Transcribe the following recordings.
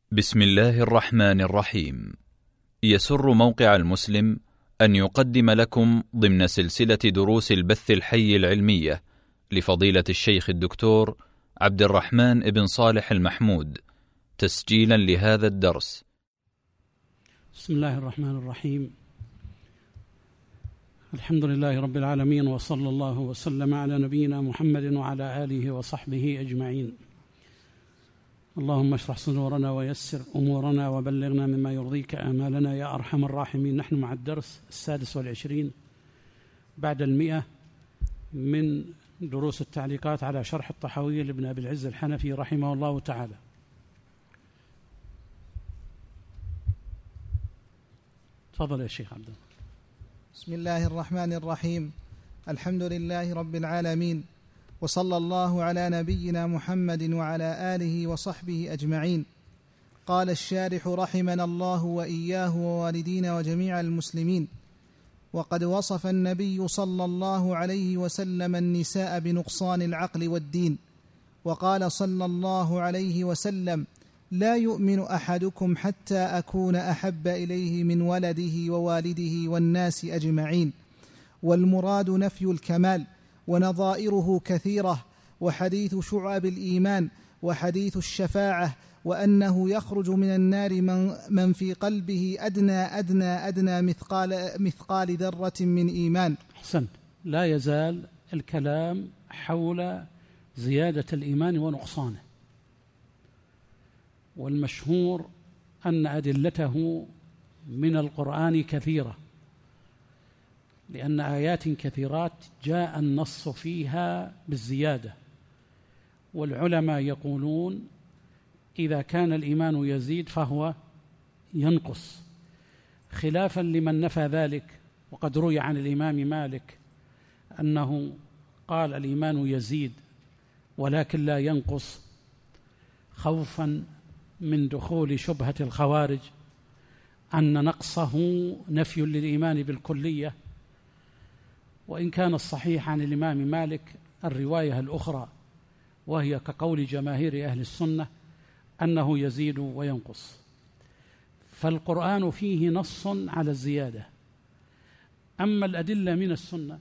بسم الله الرحمن الرحيم. يسر موقع المسلم أن يقدم لكم ضمن سلسلة دروس البث الحي العلمية لفضيلة الشيخ الدكتور عبد الرحمن بن صالح المحمود تسجيلا لهذا الدرس. بسم الله الرحمن الرحيم. الحمد لله رب العالمين، وصلى الله وسلم على نبينا محمد وعلى آله وصحبه أجمعين. اللهم اشرح صدورنا ويسر أمورنا وبلغنا مما يرضيك آمالنا يا أرحم الراحمين. نحن مع الدرس 26 بعد 100 من دروس التعليقات على شرح الطحاوية لابن أبي العز الحنفي رحمه الله تعالى. تفضل يا شيخ عبد الله. بسم الله الرحمن الرحيم. الحمد لله رب العالمين، وصلى الله على نبينا محمد وعلى آله وصحبه أجمعين. قال الشارح رحمنا الله وإياه ووالدينا وجميع المسلمين: وقد وصف النبي صلى الله عليه وسلم النساء بنقصان العقل والدين، وقال صلى الله عليه وسلم: لا يؤمن أحدكم حتى أكون أحب إليه من ولده ووالده والناس أجمعين. والمراد نفي الكمال، ونظائره كثيرة، وحديث شعب الإيمان، وحديث الشفاعة، وأنه يخرج من النار من في قلبه أدنى مثقال ذرة من إيمان. أحسنت. لا يزال الكلام حول زيادة الإيمان ونقصانه، والمشهور أن أدلته من القرآن كثيرة، لأن آيات كثيرات جاء النص فيها بالزيادة. والعلماء يقولون إذا كان الإيمان يزيد فهو ينقص، خلافا لمن نفى ذلك. وقد روي عن الإمام مالك أنه قال الإيمان يزيد ولكن لا ينقص، خوفا من دخول شبهة الخوارج أن نقصه نفي للإيمان بالكلية. وإن كان الصحيح عن الإمام مالك الرواية الأخرى، وهي كقول جماهير أهل السنة أنه يزيد وينقص. فالقرآن فيه نص على الزيادة. أما الأدلة من السنة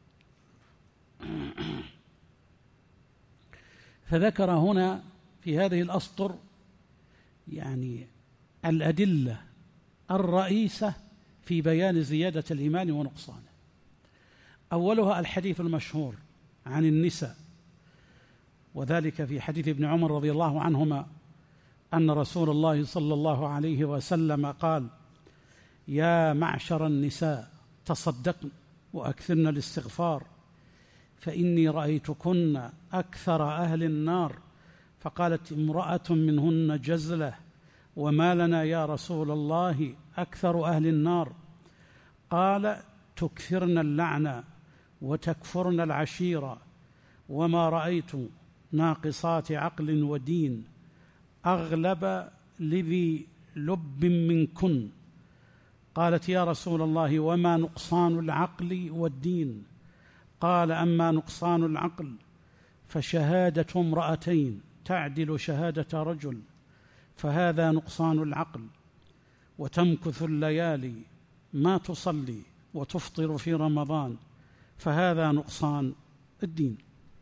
فذكر هنا في هذه الأسطر يعني الأدلة الرئيسة في بيان زيادة الإيمان ونقصانه. أولها الحديث المشهور عن النساء، وذلك في حديث ابن عمر رضي الله عنهما أن رسول الله صلى الله عليه وسلم قال: يا معشر النساء تصدقن وأكثرن الاستغفار فإني رأيتكن أكثر أهل النار. فقالت امرأة منهن جزلة: وما لنا يا رسول الله أكثر أهل النار؟ قال: تكثرن اللعنة وتكفرن العشيرة، وما رأيت ناقصات عقل ودين أغلب لذي لب منكن. قالت: يا رسول الله وما نقصان العقل والدين؟ قال: أما نقصان العقل فشهادة امرأتين تعدل شهادة رجل، فهذا نقصان العقل. وتمكث الليالي ما تصلي وتفطر في رمضان، فهذا نقصان الدين.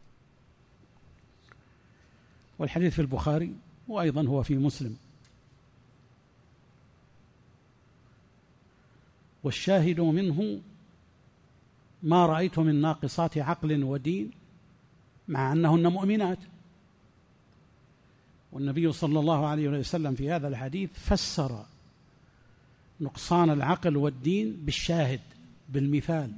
والحديث في البخاري، وأيضا هو في مسلم. والشاهد منه ما رأيت من ناقصات عقل ودين، مع أنهن مؤمنات. والنبي صلى الله عليه وسلم في هذا الحديث فسر نقصان العقل والدين بالشاهد، بالمثال.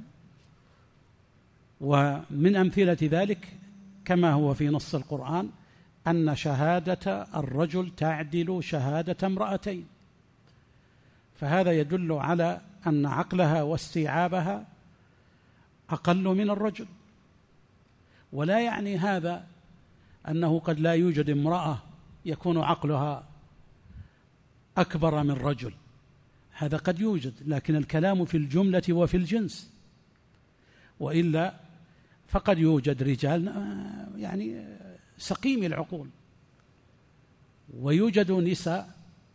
ومن أمثلة ذلك كما هو في نص القرآن أن شهادة الرجل تعدل شهادة امرأتين، فهذا يدل على أن عقلها واستيعابها أقل من الرجل. ولا يعني هذا أنه قد لا يوجد امرأة يكون عقلها أكبر من رجل، هذا قد يوجد، لكن الكلام في الجملة وفي الجنس. وإلا فقد يوجد رجال يعني سقيم العقول، ويوجد نساء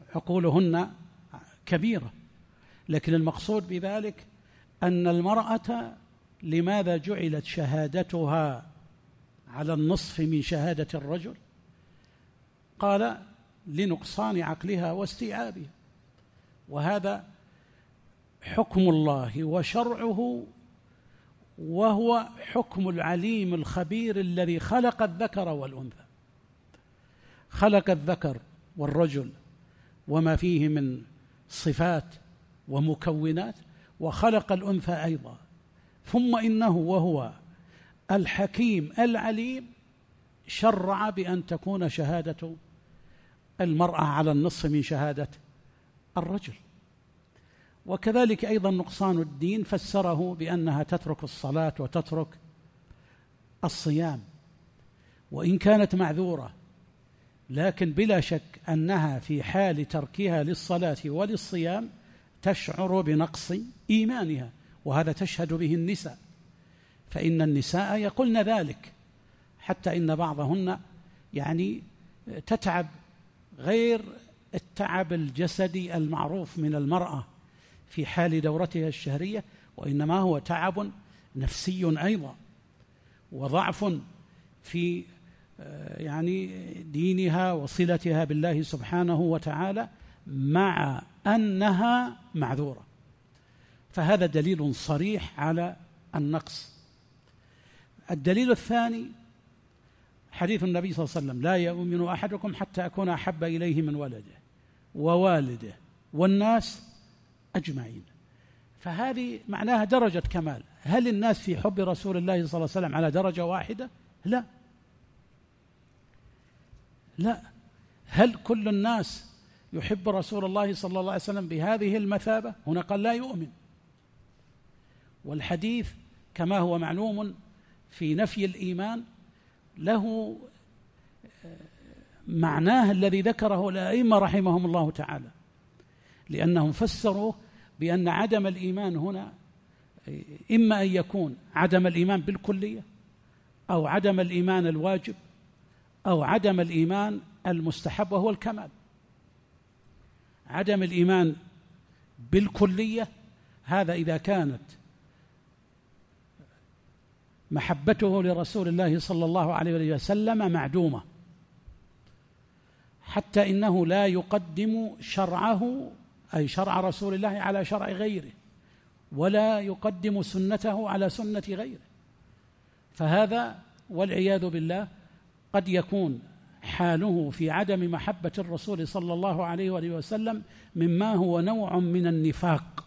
عقولهن كبيرة، لكن المقصود بذلك أن المرأة لماذا جعلت شهادتها على النصف من شهادة الرجل؟ قال لنقصان عقلها واستيعابها، وهذا حكم الله وشرعه، وهو حكم العليم الخبير الذي خلق الذكر والأنثى، خلق الذكر والرجل وما فيه من صفات ومكونات، وخلق الأنثى أيضا، ثم إنه وهو الحكيم العليم شرع بأن تكون شهادة المرأة على النصف من شهادة الرجل. وكذلك أيضا نقصان الدين فسره بأنها تترك الصلاة وتترك الصيام، وإن كانت معذورة، لكن بلا شك أنها في حال تركها للصلاة وللصيام تشعر بنقص إيمانها، وهذا تشهد به النساء، فإن النساء يقولن ذلك، حتى إن بعضهن يعني تتعب غير التعب الجسدي المعروف من المرأة في حال دورتها الشهرية، وإنما هو تعب نفسي أيضا، وضعف في يعني دينها وصلتها بالله سبحانه وتعالى، مع أنها معذورة. فهذا دليل صريح على النقص. الدليل الثاني حديث النبي صلى الله عليه وسلم: لا يؤمن أحدكم حتى أكون أحب إليه من ولده ووالده والناس أجمعين. فهذه معناها درجة كمال. هل الناس في حب رسول الله صلى الله عليه وسلم على درجة واحدة؟ لا. هل كل الناس يحب رسول الله صلى الله عليه وسلم بهذه المثابة؟ هنا قال لا يؤمن. والحديث كما هو معلوم في نفي الإيمان له معناه الذي ذكره الأئمة رحمهم الله تعالى، لأنهم فسروا بأن عدم الإيمان هنا إما أن يكون عدم الإيمان بالكلية، أو عدم الإيمان الواجب، أو عدم الإيمان المستحب وهو الكمال. عدم الإيمان بالكلية هذا إذا كانت محبته لرسول الله صلى الله عليه وسلم معدومة، حتى إنه لا يقدم شرعه أي شرع رسول الله على شرع غيره، ولا يقدم سنته على سنة غيره. فهذا والعياذ بالله قد يكون حاله في عدم محبة الرسول صلى الله عليه وسلم مما هو نوع من النفاق،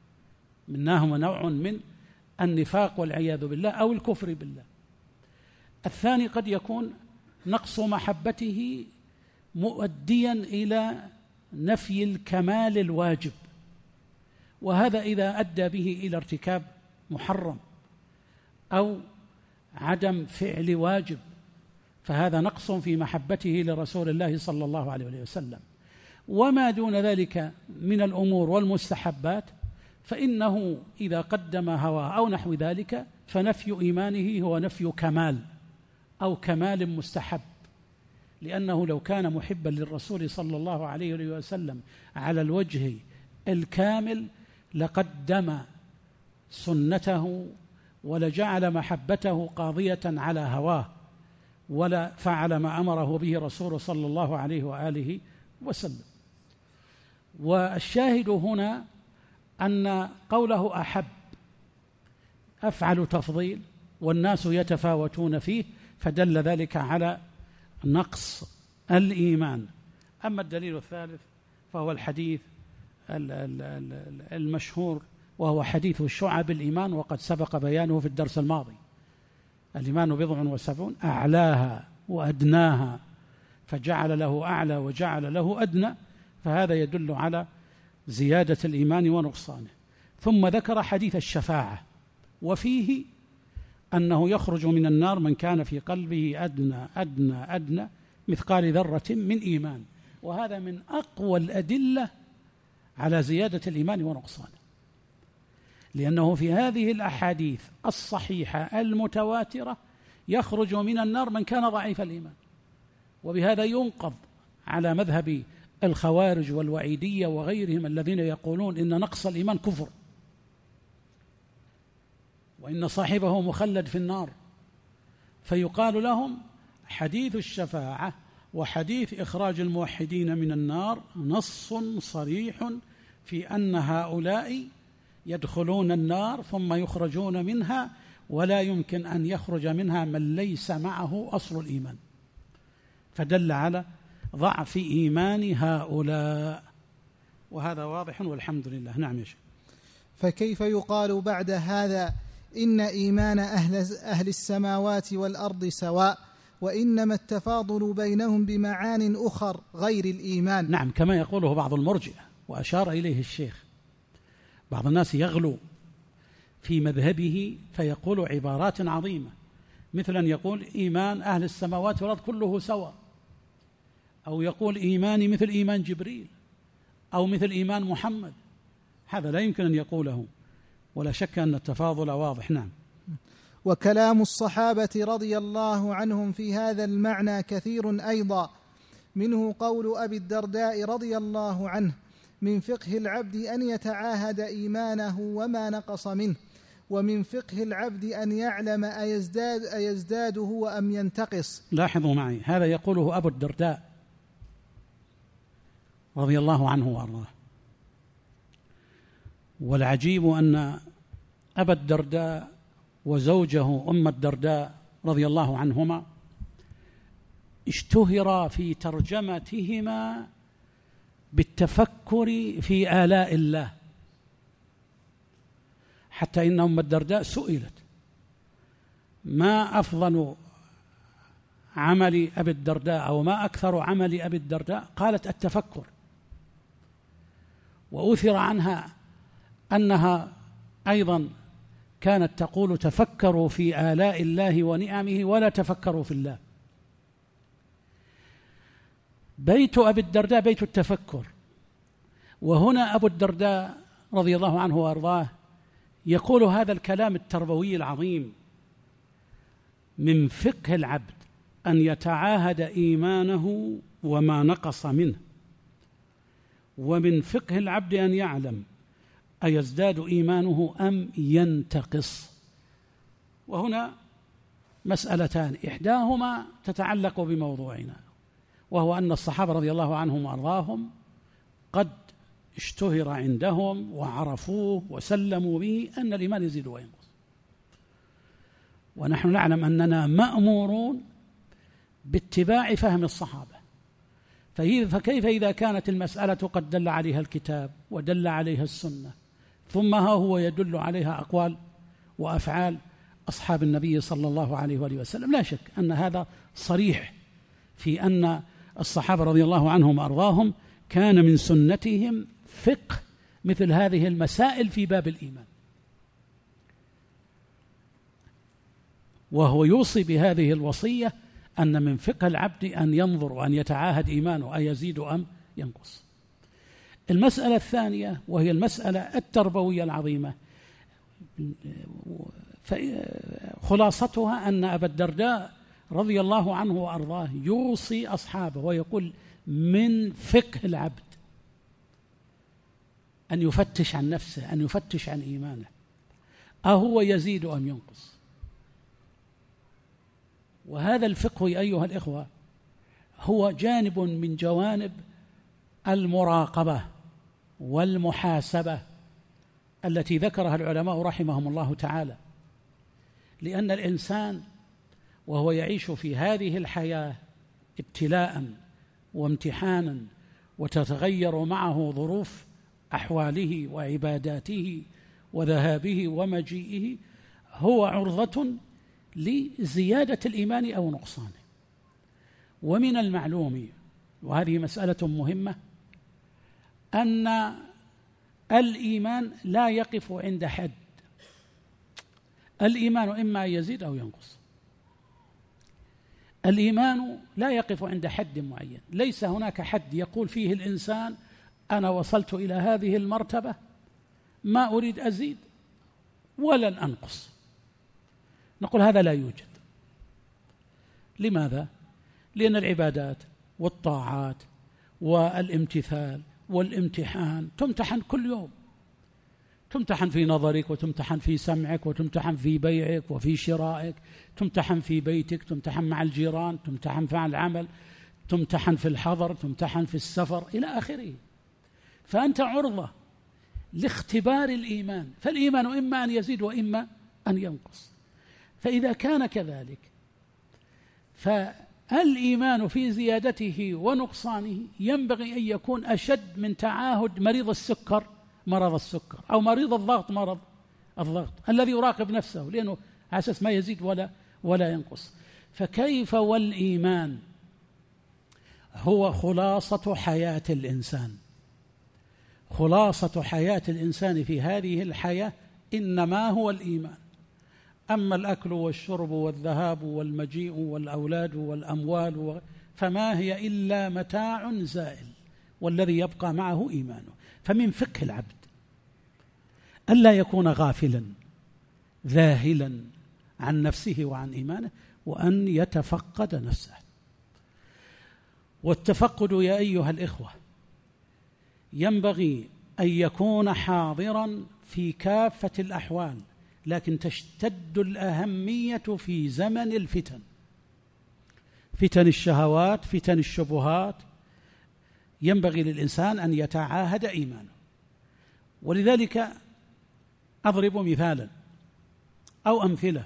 النفاق والعياذ بالله، أو الكفر بالله. الثاني قد يكون نقص محبته مؤديا إلى نفي الكمال الواجب، وهذا إذا أدى به إلى ارتكاب محرم أو عدم فعل واجب، فهذا نقص في محبته لرسول الله صلى الله عليه وسلم. وما دون ذلك من الأمور والمستحبات فإنه إذا قدم هواه أو نحو ذلك فنفي إيمانه هو نفي كمال أو كمال مستحب، لأنه لو كان محبا للرسول صلى الله عليه وسلم على الوجه الكامل لقدم سنته ولجعل محبته قاضية على هواه، ولا فعل ما أمره به رسول صلى الله عليه وآله وسلم. والشاهد هنا أن قوله أحب أفعل تفضيل، والناس يتفاوتون فيه، فدل ذلك على نقص الإيمان. أما الدليل الثالث فهو الحديث المشهور، وهو حديث شعب الإيمان، وقد سبق بيانه في الدرس الماضي. الإيمان 70 أعلاها وأدناها، فجعل له أعلى وجعل له أدنى، فهذا يدل على زيادة الإيمان ونقصانه. ثم ذكر حديث الشفاعة، وفيه أنه يخرج من النار من كان في قلبه أدنى مثقال ذرة من إيمان، وهذا من أقوى الأدلة على زيادة الإيمان ونقصانه، لأنه في هذه الأحاديث الصحيحة المتواترة يخرج من النار من كان ضعيف الإيمان. وبهذا ينقض على مذهب الخوارج والوعيدية وغيرهم الذين يقولون إن نقص الإيمان كفر وإن صاحبه مخلد في النار، فيقال لهم حديث الشفاعة وحديث إخراج الموحدين من النار نص صريح في أن هؤلاء يدخلون النار ثم يخرجون منها، ولا يمكن أن يخرج منها من ليس معه أصل الإيمان، فدل على ضعف إيمان هؤلاء، وهذا واضح والحمد لله. نعم يا شيخ. فكيف يقال بعد هذا إن إيمان أهل السماوات والأرض سواء، وإنما التفاضل بينهم بمعان أخر غير الإيمان؟ نعم، كما يقوله بعض المرجئة وأشار إليه الشيخ. بعض الناس يغلو في مذهبه فيقول عبارات عظيمة، مثل أن يقول إيمان أهل السماوات والأرض كله سواء، أو يقول إيماني مثل إيمان جبريل، أو مثل إيمان محمد. هذا لا يمكن أن يقوله، ولا شك أن التفاضل واضح. نعم. وكلام الصحابة رضي الله عنهم في هذا المعنى كثير أيضا، منه قول أبي الدرداء رضي الله عنه: من فقه العبد أن يتعاهد إيمانه وما نقص منه، ومن فقه العبد أن يعلم أيزداد هو أم ينتقص. لاحظوا معي، هذا يقوله أبو الدرداء رضي الله عنه وأرضاه، والعجيب أن أبا الدرداء وزوجه أم الدرداء رضي الله عنهما اشتهرا في ترجمتهما بالتفكر في آلاء الله، حتى إن أم الدرداء سئلت ما أفضل عمل أبي الدرداء أو ما أكثر عمل أبي الدرداء، قالت التفكر. وأثر عنها أنها أيضا كانت تقول تفكروا في آلاء الله ونعمه ولا تفكروا في الله. بيت أبي الدرداء بيت التفكر، وهنا أبو الدرداء رضي الله عنه وأرضاه يقول هذا الكلام التربوي العظيم: من فقه العبد أن يتعاهد إيمانه وما نقص منه، ومن فقه العبد أن يعلم أيزداد إيمانه أم ينتقص. وهنا مسألتان، إحداهما تتعلق بموضوعنا، وهو أن الصحابة رضي الله عنهم وأرضاهم قد اشتهر عندهم وعرفوه وسلموا به أن الإيمان يزيد وينقص، ونحن نعلم أننا مأمورون باتباع فهم الصحابة. فكيف إذا كانت المسألة قد دل عليها الكتاب ودل عليها السنة، ثم ها هو يدل عليها أقوال وأفعال أصحاب النبي صلى الله عليه وآله وسلم؟ لا شك أن هذا صريح في أن الصحابة رضي الله عنهم وأرضاهم كان من سنتهم فقه مثل هذه المسائل في باب الإيمان، وهو يوصي بهذه الوصية أن من فقه العبد أن ينظر وأن يتعاهد إيمانه أيزيد أم ينقص. المسألة الثانية وهي المسألة التربوية العظيمة، خلاصتها أن أبا الدرداء رضي الله عنه وأرضاه يوصي أصحابه ويقول من فقه العبد أن يفتش عن نفسه، أن يفتش عن إيمانه، أهو يزيد أم ينقص. وهذا الفقه أيها الإخوة هو جانب من جوانب المراقبة والمحاسبة التي ذكرها العلماء رحمهم الله تعالى، لأن الإنسان وهو يعيش في هذه الحياة ابتلاء وامتحانا، وتتغير معه ظروف أحواله وعباداته وذهابه ومجيئه، هو عرضة لزيادة الإيمان أو نقصانه. ومن المعلوم، وهذه مسألة مهمة، أن الإيمان لا يقف عند حد، الإيمان إما أن يزيد أو ينقص. الإيمان لا يقف عند حد معين، ليس هناك حد يقول فيه الإنسان أنا وصلت إلى هذه المرتبة ما أريد أزيد ولن أنقص. نقول هذا لا يوجد. لماذا؟ لأن العبادات والطاعات والامتثال والامتحان. تمتحن كل يوم، تمتحن في نظرك، وتمتحن في سمعك، وتمتحن في بيعك وفي شرائك، تمتحن في بيتك، تمتحن مع الجيران، تمتحن مع العمل، تمتحن في الحضر، تمتحن في السفر إلى آخره. فأنت عرضة لاختبار الإيمان، فالإيمان إما أن يزيد وإما أن ينقص. فإذا كان كذلك فالإيمان في زيادته ونقصانه ينبغي أن يكون أشد من تعاهد مريض السكر مرض السكر، أو مريض الضغط مرض الضغط، الذي يراقب نفسه لأنه على أساس ما يزيد ولا ينقص. فكيف والإيمان هو خلاصة حياة الإنسان؟ خلاصة حياة الإنسان في هذه الحياة إنما هو الإيمان. أما الأكل والشرب والذهاب والمجيء والأولاد والأموال فما هي إلا متاع زائل، والذي يبقى معه إيمانه. فمن فقه العبد ألا يكون غافلا ذاهلا عن نفسه وعن إيمانه، وأن يتفقد نفسه. والتفقد يا أيها الإخوة ينبغي أن يكون حاضرا في كافة الأحوال، لكن تشتد الأهمية في زمن الفتن، فتن الشهوات، فتن الشبهات. ينبغي للإنسان أن يتعاهد إيمانه. ولذلك أضرب مثالا أو أمثلة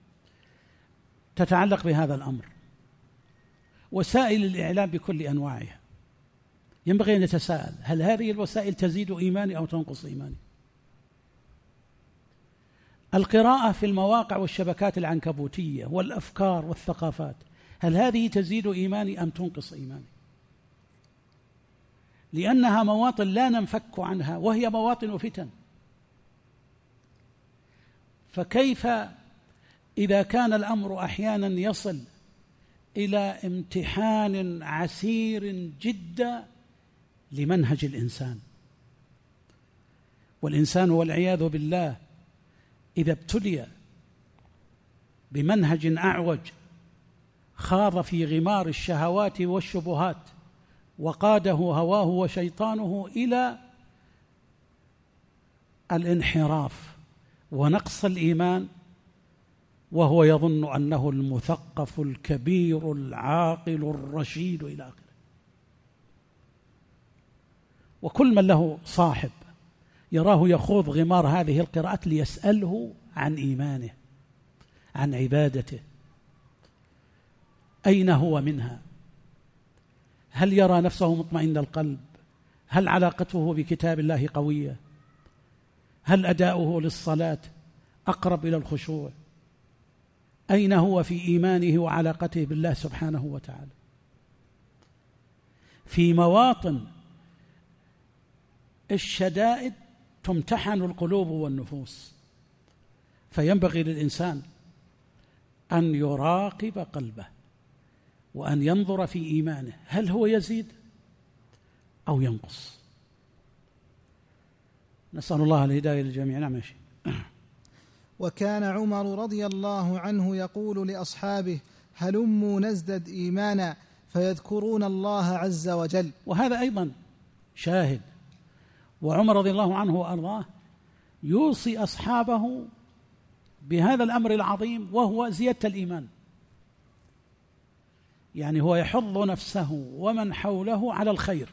تتعلق بهذا الأمر. وسائل الإعلام بكل أنواعها ينبغي أن نتساءل: هل هذه الوسائل تزيد إيماني أو تنقص إيماني؟ القراءة في المواقع والشبكات العنكبوتية والأفكار والثقافات، هل هذه تزيد إيماني أم تنقص إيماني؟ لأنها مواطن لا ننفك عنها، وهي مواطن فتن. فكيف إذا كان الأمر أحيانا يصل إلى امتحان عسير جدا لمنهج الإنسان؟ والإنسان والعياذ بالله إذا ابتلي بمنهج أعوج خاض في غمار الشهوات والشبهات وقاده هواه وشيطانه إلى الانحراف ونقص الإيمان، وهو يظن أنه المثقف الكبير العاقل الرشيد إلى آخره. وكل من له صاحب يراه يخوض غمار هذه القراءات ليسأله عن إيمانه، عن عبادته، أين هو منها؟ هل يرى نفسه مطمئن القلب؟ هل علاقته بكتاب الله قوية؟ هل أداؤه للصلاة أقرب إلى الخشوع؟ أين هو في إيمانه وعلاقته بالله سبحانه وتعالى؟ في مواطن الشدائد تمتحن القلوب والنفوس، فينبغي للإنسان أن يراقب قلبه وأن ينظر في إيمانه، هل هو يزيد أو ينقص؟ نسأل الله الهداية للجميع. نعم يا شيخ. وكان عمر رضي الله عنه يقول لأصحابه: هلموا نزدد إيمانا، فيذكرون الله عز وجل. وهذا أيضا شاهد. وعمر رضي الله عنه وأرضاه يوصي أصحابه بهذا الأمر العظيم، وهو زيادة الإيمان. يعني هو يحض نفسه ومن حوله على الخير،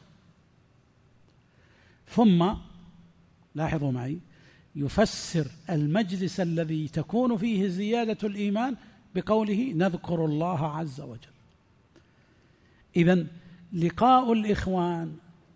ثم لاحظوا معي يفسر المجلس الذي تكون فيه زيادة الإيمان بقوله: نذكر الله عز وجل. إذن لقاء الإخوان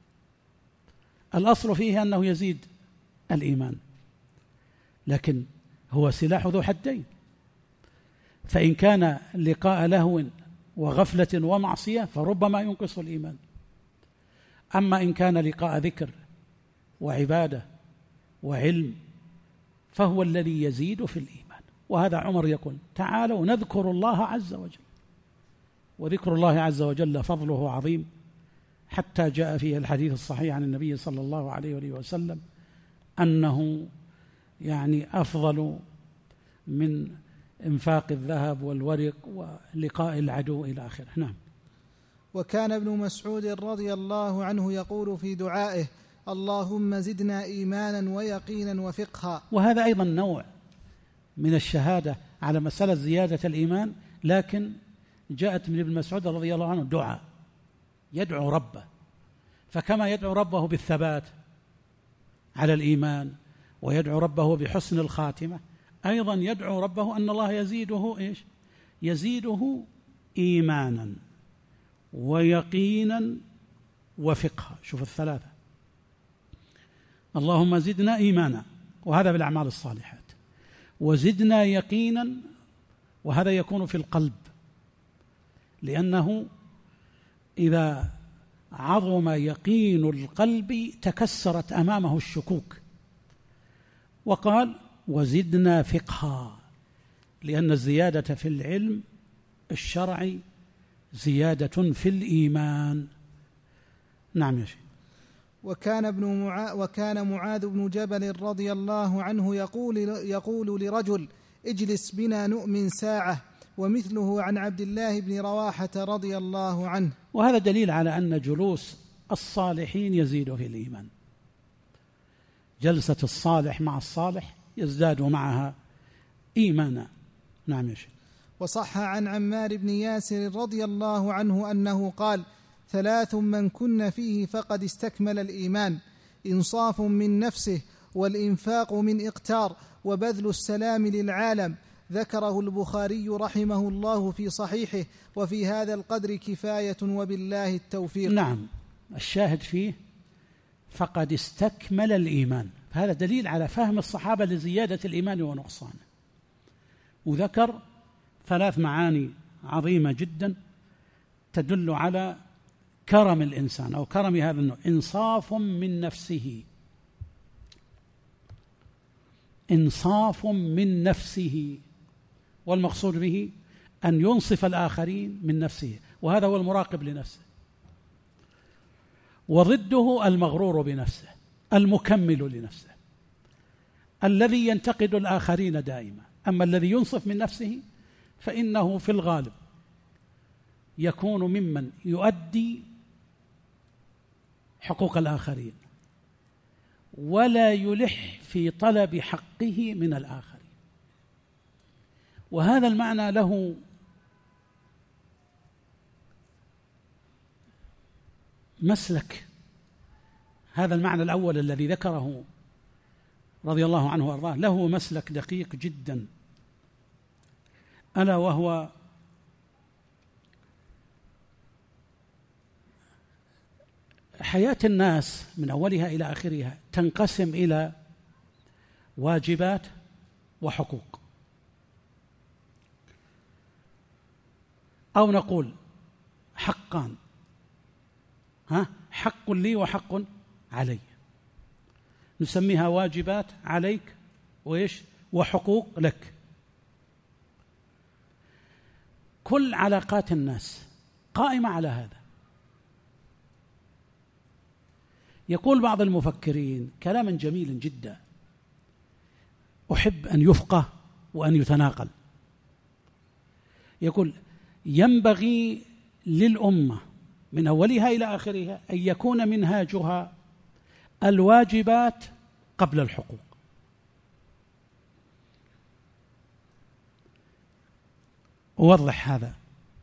الأصل فيه أنه يزيد الإيمان، لكن هو سلاح ذو حدين. فإن كان لقاء لهو وغفلة ومعصية فربما ينقص الإيمان، أما إن كان لقاء ذكر وعبادة وعلم فهو الذي يزيد في الإيمان. وهذا عمر يقول: تعالوا نذكر الله عز وجل. وذكر الله عز وجل فضله عظيم، حتى جاء فيه الحديث الصحيح عن النبي صلى الله عليه وآله وسلم أنه يعني أفضل من إنفاق الذهب والورق ولقاء العدو إلى آخره. نعم. وكان ابن مسعود رضي الله عنه يقول في دعائه: اللهم زدنا إيمانا ويقينا وفقها. وهذا أيضا نوع من الشهادة على مسألة زيادة الإيمان، لكن جاءت من ابن مسعود رضي الله عنه دعاء يدعو ربه، فكما يدعو ربه بالثبات على الإيمان ويدعو ربه بحسن الخاتمة، أيضا يدعو ربه أن الله يزيده إيش؟ يزيده إيمانا ويقينا وفقها. شوف الثلاثة: اللهم زدنا إيمانا، وهذا بالأعمال الصالحات، وزدنا يقينا، وهذا يكون في القلب، لأنه إذا عظم يقين القلب تكسرت أمامه الشكوك. وقال: وزدنا فقها، لأن الزيادة في العلم الشرعي زيادة في الإيمان. نعم يا شيخ. وكان معاذ بن جبل رضي الله عنه يقول لرجل: اجلس بنا نؤمن ساعة، ومثله عن عبد الله بن رواحة رضي الله عنه. وهذا دليل على أن جلوس الصالحين يزيد في الإيمان، جلسة الصالح مع الصالح يزداد معها إيمانا. نعم يا شيخ. وصح عن عمار بن ياسر رضي الله عنه أنه قال: 3 من كن فيه فقد استكمل الإيمان: إنصاف من نفسه، والإنفاق من إقتار، وبذل السلام للعالم. ذكره البخاري رحمه الله في صحيحه، وفي هذا القدر كفاية، وبالله التوفيق. نعم، الشاهد فيه فقد استكمل الإيمان، هذا دليل على فهم الصحابة لزيادة الإيمان ونقصانه. وذكر 3 معاني عظيمة جدا تدل على كرم الإنسان أو كرم هذا النوع: إنصاف من نفسه، إنصاف من نفسه، والمقصود به أن ينصف الآخرين من نفسه، وهذا هو المراقب لنفسه. وضده المغرور بنفسه، المكمل لنفسه، الذي ينتقد الآخرين دائما. أما الذي ينصف من نفسه فإنه في الغالب يكون ممن يؤدي حقوق الآخرين ولا يلح في طلب حقه من الآخرين. وهذا المعنى له مسلك، هذا المعنى الأول الذي ذكره رضي الله عنه وأرضاه له مسلك دقيق جدا، ألا وهو حياة الناس من أولها إلى آخرها تنقسم إلى واجبات وحقوق، أو نقول حقان، حق لي وحق علي، نسميها واجبات عليك وحقوق لك. كل علاقات الناس قائمة على هذا. يقول بعض المفكرين كلاما جميلا جدا أحب أن يفقه وأن يتناقل، يقول: ينبغي للأمة من أولها إلى آخرها أن يكون منهاجها الواجبات قبل الحقوق. أوضح هذا.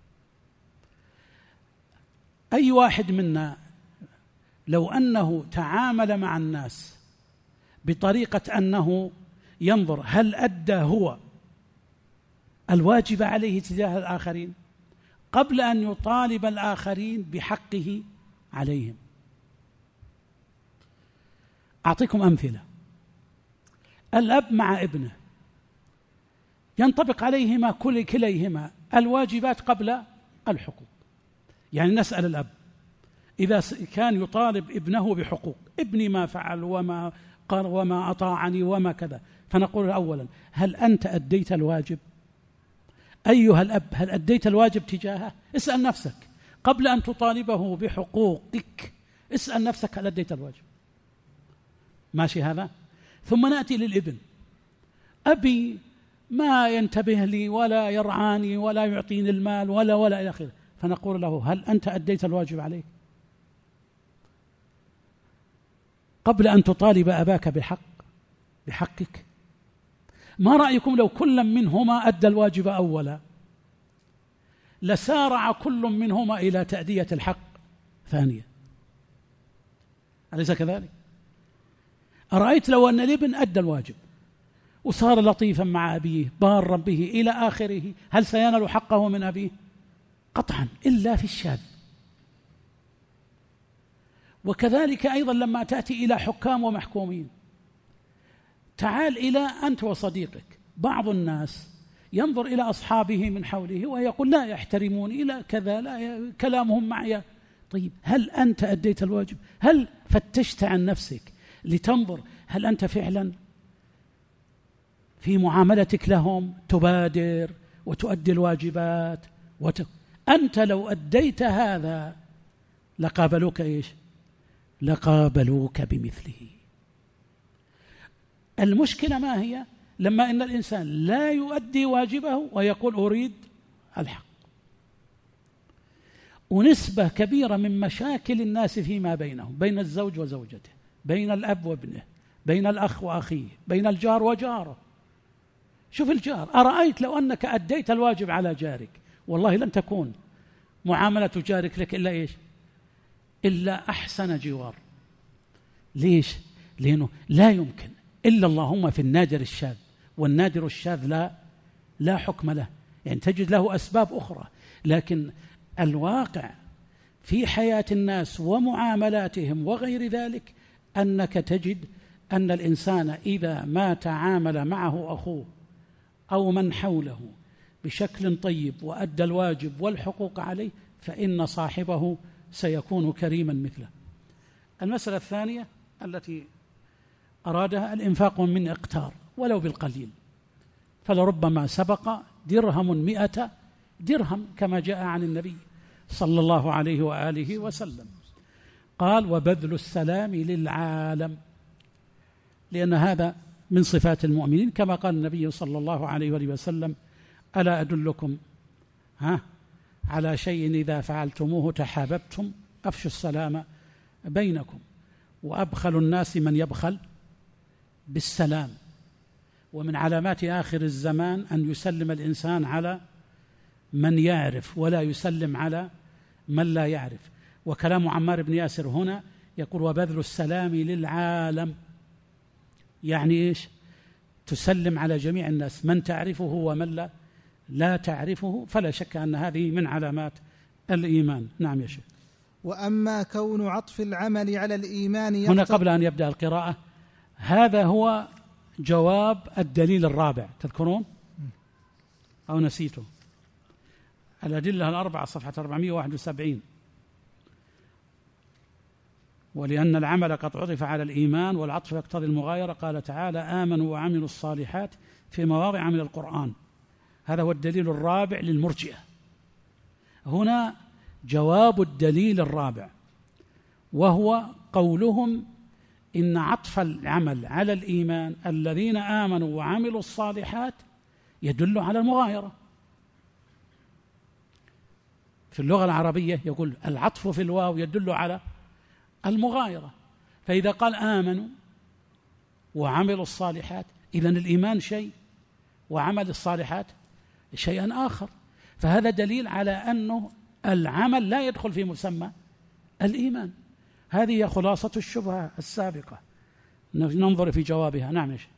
أي واحد منا لو أنه تعامل مع الناس بطريقة أنه ينظر هل أدى هو الواجب عليه تجاه الآخرين قبل أن يطالب الآخرين بحقه عليهم. أعطيكم أمثلة. الأب مع ابنه ينطبق عليهما كليهما الواجبات قبل الحقوق. يعني نسأل الأب إذا كان يطالب ابنه بحقوق: ابني ما فعل وما قال وما أطاعني وما كذا، فنقول أولا: هل أنت أديت الواجب؟ أيها الأب، هل أديت الواجب تجاهه؟ اسأل نفسك قبل أن تطالبه بحقوقك، اسأل نفسك هل أديت الواجب. ماشي هذا؟ ثم نأتي للابن: أبي ما ينتبه لي ولا يرعاني ولا يعطيني المال ولا إلى آخره، فنقول له: هل أنت أديت الواجب عليك؟ قبل أن تطالب أباك بحقك. ما رأيكم لو كل منهما أدى الواجب أولا لسارع كل منهما إلى تأدية الحق ثانيا؟ أليس كذلك؟ أرأيت لو أن الابن أدى الواجب وصار لطيفا مع أبيه بارا به إلى آخره، هل سينال حقه من أبيه؟ قطعا، إلا في الشاذ. وكذلك أيضا لما تأتي إلى حكام ومحكومين، تعال إلى أنت وصديقك، بعض الناس ينظر إلى أصحابه من حوله ويقول: لا يحترمون إلى كذا، لا كلامهم معي. طيب، هل أنت أديت الواجب؟ هل فتشت عن نفسك لتنظر هل أنت فعلا في معاملتك لهم تبادر وتؤدي الواجبات؟ أنت لو أديت هذا لقابلوك إيش؟ لقابلوك بمثله. المشكلة ما هي؟ لما إن الإنسان لا يؤدي واجبه ويقول: أريد الحق. ونسبة كبيرة من مشاكل الناس فيما بينهم، بين الزوج وزوجته، بين الأب وابنه، بين الأخ وأخيه، بين الجار وجاره. شوف الجار، أرأيت لو أنك أديت الواجب على جارك، والله لن تكون معاملة جارك لك إلا إيش؟ إلا أحسن جوار. ليش؟ لأنه لا يمكن إلا اللهم في النادر الشاذ، والنادر الشاذ لا حكم له، يعني تجد له أسباب أخرى. لكن الواقع في حياة الناس ومعاملاتهم وغير ذلك أنك تجد أن الإنسان إذا ما تعامل معه أخوه أو من حوله بشكل طيب وأدى الواجب والحقوق عليه، فإن صاحبه سيكون كريما مثله. المسألة الثانية التي أرادها الإنفاق من إقتار ولو بالقليل، فلربما سبق درهم 100 درهم كما جاء عن النبي صلى الله عليه وآله وسلم. قال: وبذل السلام للعالم، لأن هذا من صفات المؤمنين، كما قال النبي صلى الله عليه وآله وسلم: ألا أدلكم على شيء إذا فعلتموه تحاببتم؟ أفشوا السلام بينكم. وأبخل الناس من يبخل بالسلام. ومن علامات آخر الزمان أن يسلم الإنسان على من يعرف ولا يسلم على من لا يعرف. وكلام عمار بن ياسر هنا يقول: وبذل السلام للعالم، يعني إيش؟ تسلم على جميع الناس، من تعرفه ومن لا تعرفه. فلا شك أن هذه من علامات الإيمان. نعم يا شيخ. وأما كون عطف العمل على الإيمان هنا قبل أن يبدأ القراءة، هذا هو جواب الدليل الرابع، تذكرون أو نسيته؟ الأدلة الأربعة صفحة 471. ولأن العمل قد عطف على الإيمان والعطف يقتضي المغايرة، قال تعالى: آمنوا وعملوا الصالحات في مواضع من القرآن. هذا هو الدليل الرابع للمرجئة. هنا جواب الدليل الرابع، وهو قولهم إن عطف العمل على الإيمان الذين آمنوا وعملوا الصالحات يدل على المغايرة. في اللغة العربية يقول العطف في الواو يدل على المغايرة. فإذا قال آمنوا وعملوا الصالحات، إذن الإيمان شيء وعمل الصالحات شيئا آخر. فهذا دليل على أنه العمل لا يدخل في مسمى الإيمان. هذه هي خلاصة الشبهة السابقة. ننظر في جوابها. نعم يا شيخ.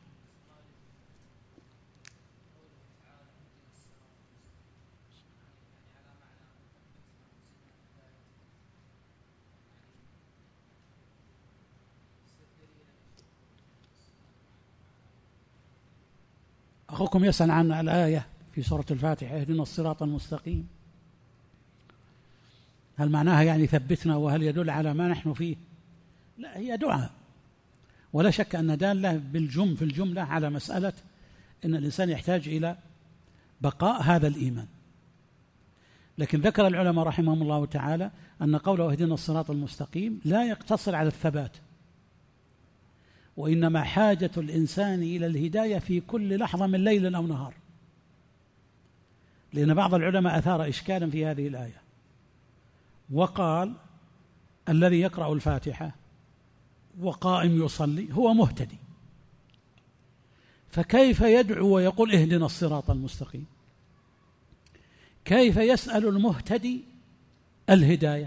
أخوكم يسأل عن الآية في سورة الفاتحة: اهدنا الصراط المستقيم، هل معناها يعني ثبتنا، وهل يدل على ما نحن فيه؟ لا، هي دعاء، ولا شك أن دالة في الجملة على مسألة أن الإنسان يحتاج إلى بقاء هذا الإيمان. لكن ذكر العلماء رحمهم الله تعالى أن قوله اهدنا الصراط المستقيم لا يقتصر على الثبات، وإنما حاجة الإنسان إلى الهداية في كل لحظة من ليل أو نهار. لأن بعض العلماء أثار إشكالا في هذه الآية، وقال الذي يقرأ الفاتحة وقائم يصلي هو مهتدي، فكيف يدعو ويقول اهدنا الصراط المستقيم؟ كيف يسأل المهتدي الهداية؟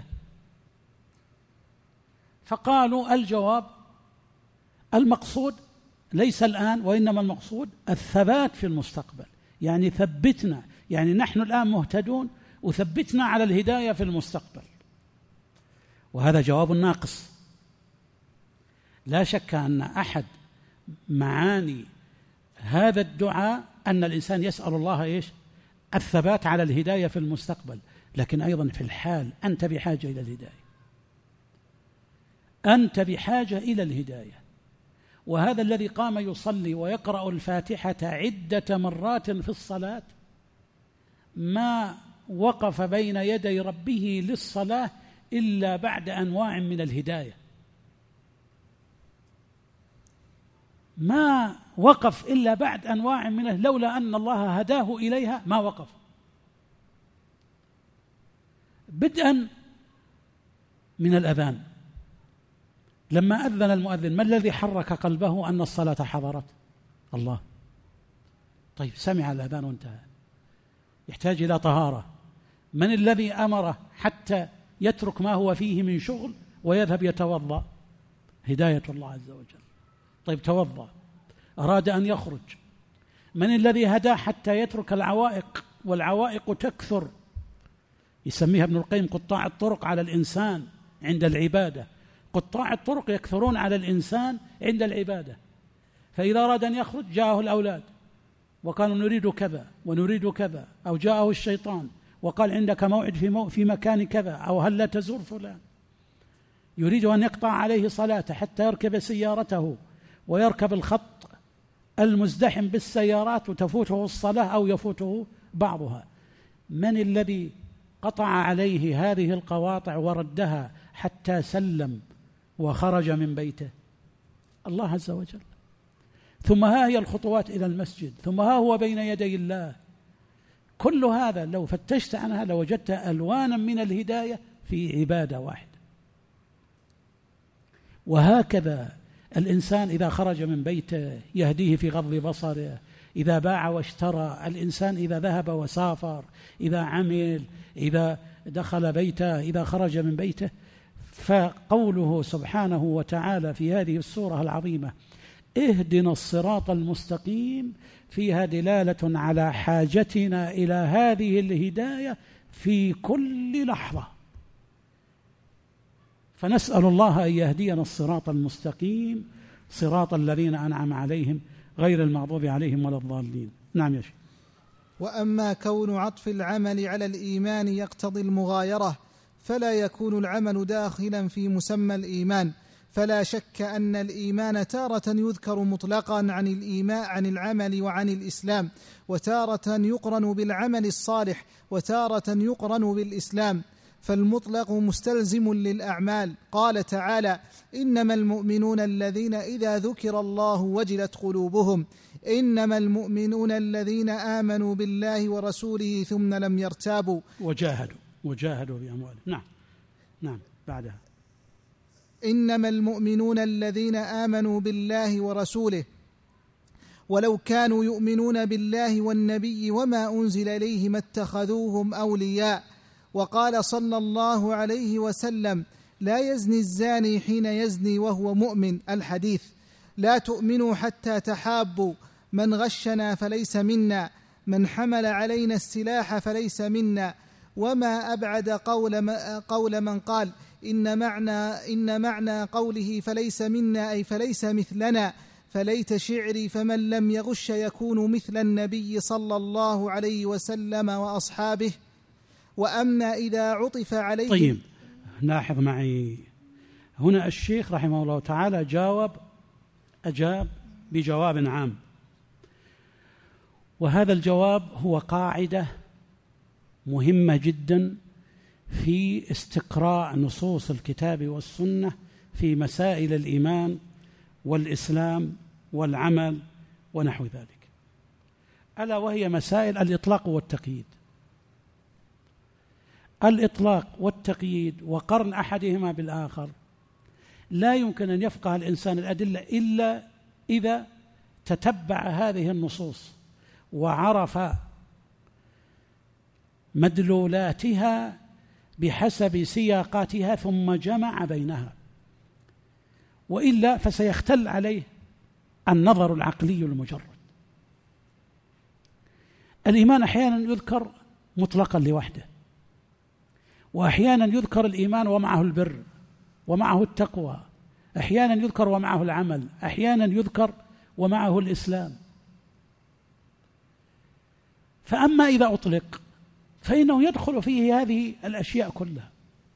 فقالوا الجواب المقصود ليس الآن، وإنما المقصود الثبات في المستقبل، يعني ثبتنا، يعني نحن الآن مهتدون وثبتنا على الهداية في المستقبل. وهذا جواب ناقص. لا شك أن أحد معاني هذا الدعاء أن الإنسان يسأل الله إيش؟ الثبات على الهداية في المستقبل، لكن أيضا في الحال أنت بحاجة إلى الهداية، أنت بحاجة إلى الهداية. وهذا الذي قام يصلي ويقرأ الفاتحة عدة مرات في الصلاة ما وقف بين يدي ربه للصلاة إلا بعد أنواع من الهداية، ما وقف إلا بعد أنواع منه، لولا أن الله هداه إليها ما وقف. بدءا من الأذان، لما أذن المؤذن ما الذي حرك قلبه أن الصلاة حضرت؟ الله. طيب سمع الأذان وانتهى، يحتاج إلى طهارة، من الذي أمره حتى يترك ما هو فيه من شغل ويذهب يتوضأ؟ هداية الله عز وجل. طيب توضأ، أراد أن يخرج، من الذي هداه حتى يترك العوائق؟ والعوائق تكثر، يسميها ابن القيم قطاع الطرق على الإنسان عند العبادة. قطاع الطرق يكثرون على الإنسان عند العبادة، فإذا أراد أن يخرج جاءه الأولاد وقالوا نريد كذا ونريد كذا، أو جاءه الشيطان وقال عندك موعد في مكان كذا، أو هل لا تزور فلان، يريد أن يقطع عليه صلاته حتى يركب سيارته ويركب الخط المزدحم بالسيارات وتفوته الصلاة أو يفوته بعضها. من الذي قطع عليه هذه القواطع وردها حتى سلم وخرج من بيته؟ الله عز وجل. ثم ها هي الخطوات إلى المسجد، ثم ها هو بين يدي الله. كل هذا لو فتشت عنها لوجدت ألوانا من الهداية في عبادة واحدة. وهكذا الإنسان إذا خرج من بيته يهديه في غض بصره، إذا باع واشترى، الإنسان إذا ذهب وسافر، إذا عمل، إذا دخل بيته، إذا خرج من بيته. فقوله سبحانه وتعالى في هذه السورة العظيمة اهدنا الصراط المستقيم فيها دلالة على حاجتنا إلى هذه الهداية في كل لحظة، فنسأل الله أن يهدينا الصراط المستقيم صراط الذين أنعم عليهم غير المغضوب عليهم ولا الضالين. نعم يا شيخ. وأما كون عطف العمل على الإيمان يقتضي المغايرة فلا يكون العمل داخلا في مسمى الإيمان، فلا شك أن الإيمان تارة يذكر مطلقا عن العمل وعن الإسلام، وتارة يقرن بالعمل الصالح، وتارة يقرن بالإسلام، فالمطلق مستلزم للأعمال. قال تعالى إنما المؤمنون الذين إذا ذكر الله وجلت قلوبهم، إنما المؤمنون الذين آمنوا بالله ورسوله ثم لم يرتابوا وجاهدوا بأموالهم. نعم بعدها إنما المؤمنون الذين آمنوا بالله ورسوله ولو كانوا يؤمنون بالله والنبي وما أنزل إليه ما اتخذوهم أولياء. وقال صلى الله عليه وسلم لا يزني الزاني حين يزني وهو مؤمن، الحديث. لا تؤمنوا حتى تحابوا، من غشنا فليس منا، من حمل علينا السلاح فليس منا. وما أبعد قول من قال إن معنى قوله فليس منا أي فليس مثلنا، فليت شعري فمن لم يغش يكون مثل النبي صلى الله عليه وسلم وأصحابه. وأما إذا عطف عليه. طيب لاحظ معي هنا الشيخ رحمه الله تعالى أجاب بجواب عام، وهذا الجواب هو قاعدة مهمة جدا في استقراء نصوص الكتاب والسنة في مسائل الإيمان والإسلام والعمل ونحو ذلك، ألا وهي مسائل الإطلاق والتقييد. الإطلاق والتقييد وقرن أحدهما بالآخر لا يمكن أن يفقه الإنسان الأدلة إلا إذا تتبع هذه النصوص وعرف مدلولاتها بحسب سياقاتها ثم جمع بينها، وإلا فسيختل عليه النظر العقلي المجرد. الإيمان أحيانا يذكر مطلقا لوحده، وأحيانا يذكر الإيمان ومعه البر ومعه التقوى، أحيانا يذكر ومعه العمل، أحيانا يذكر ومعه الإسلام. فأما إذا أطلق فإنه يدخل فيه هذه الأشياء كلها.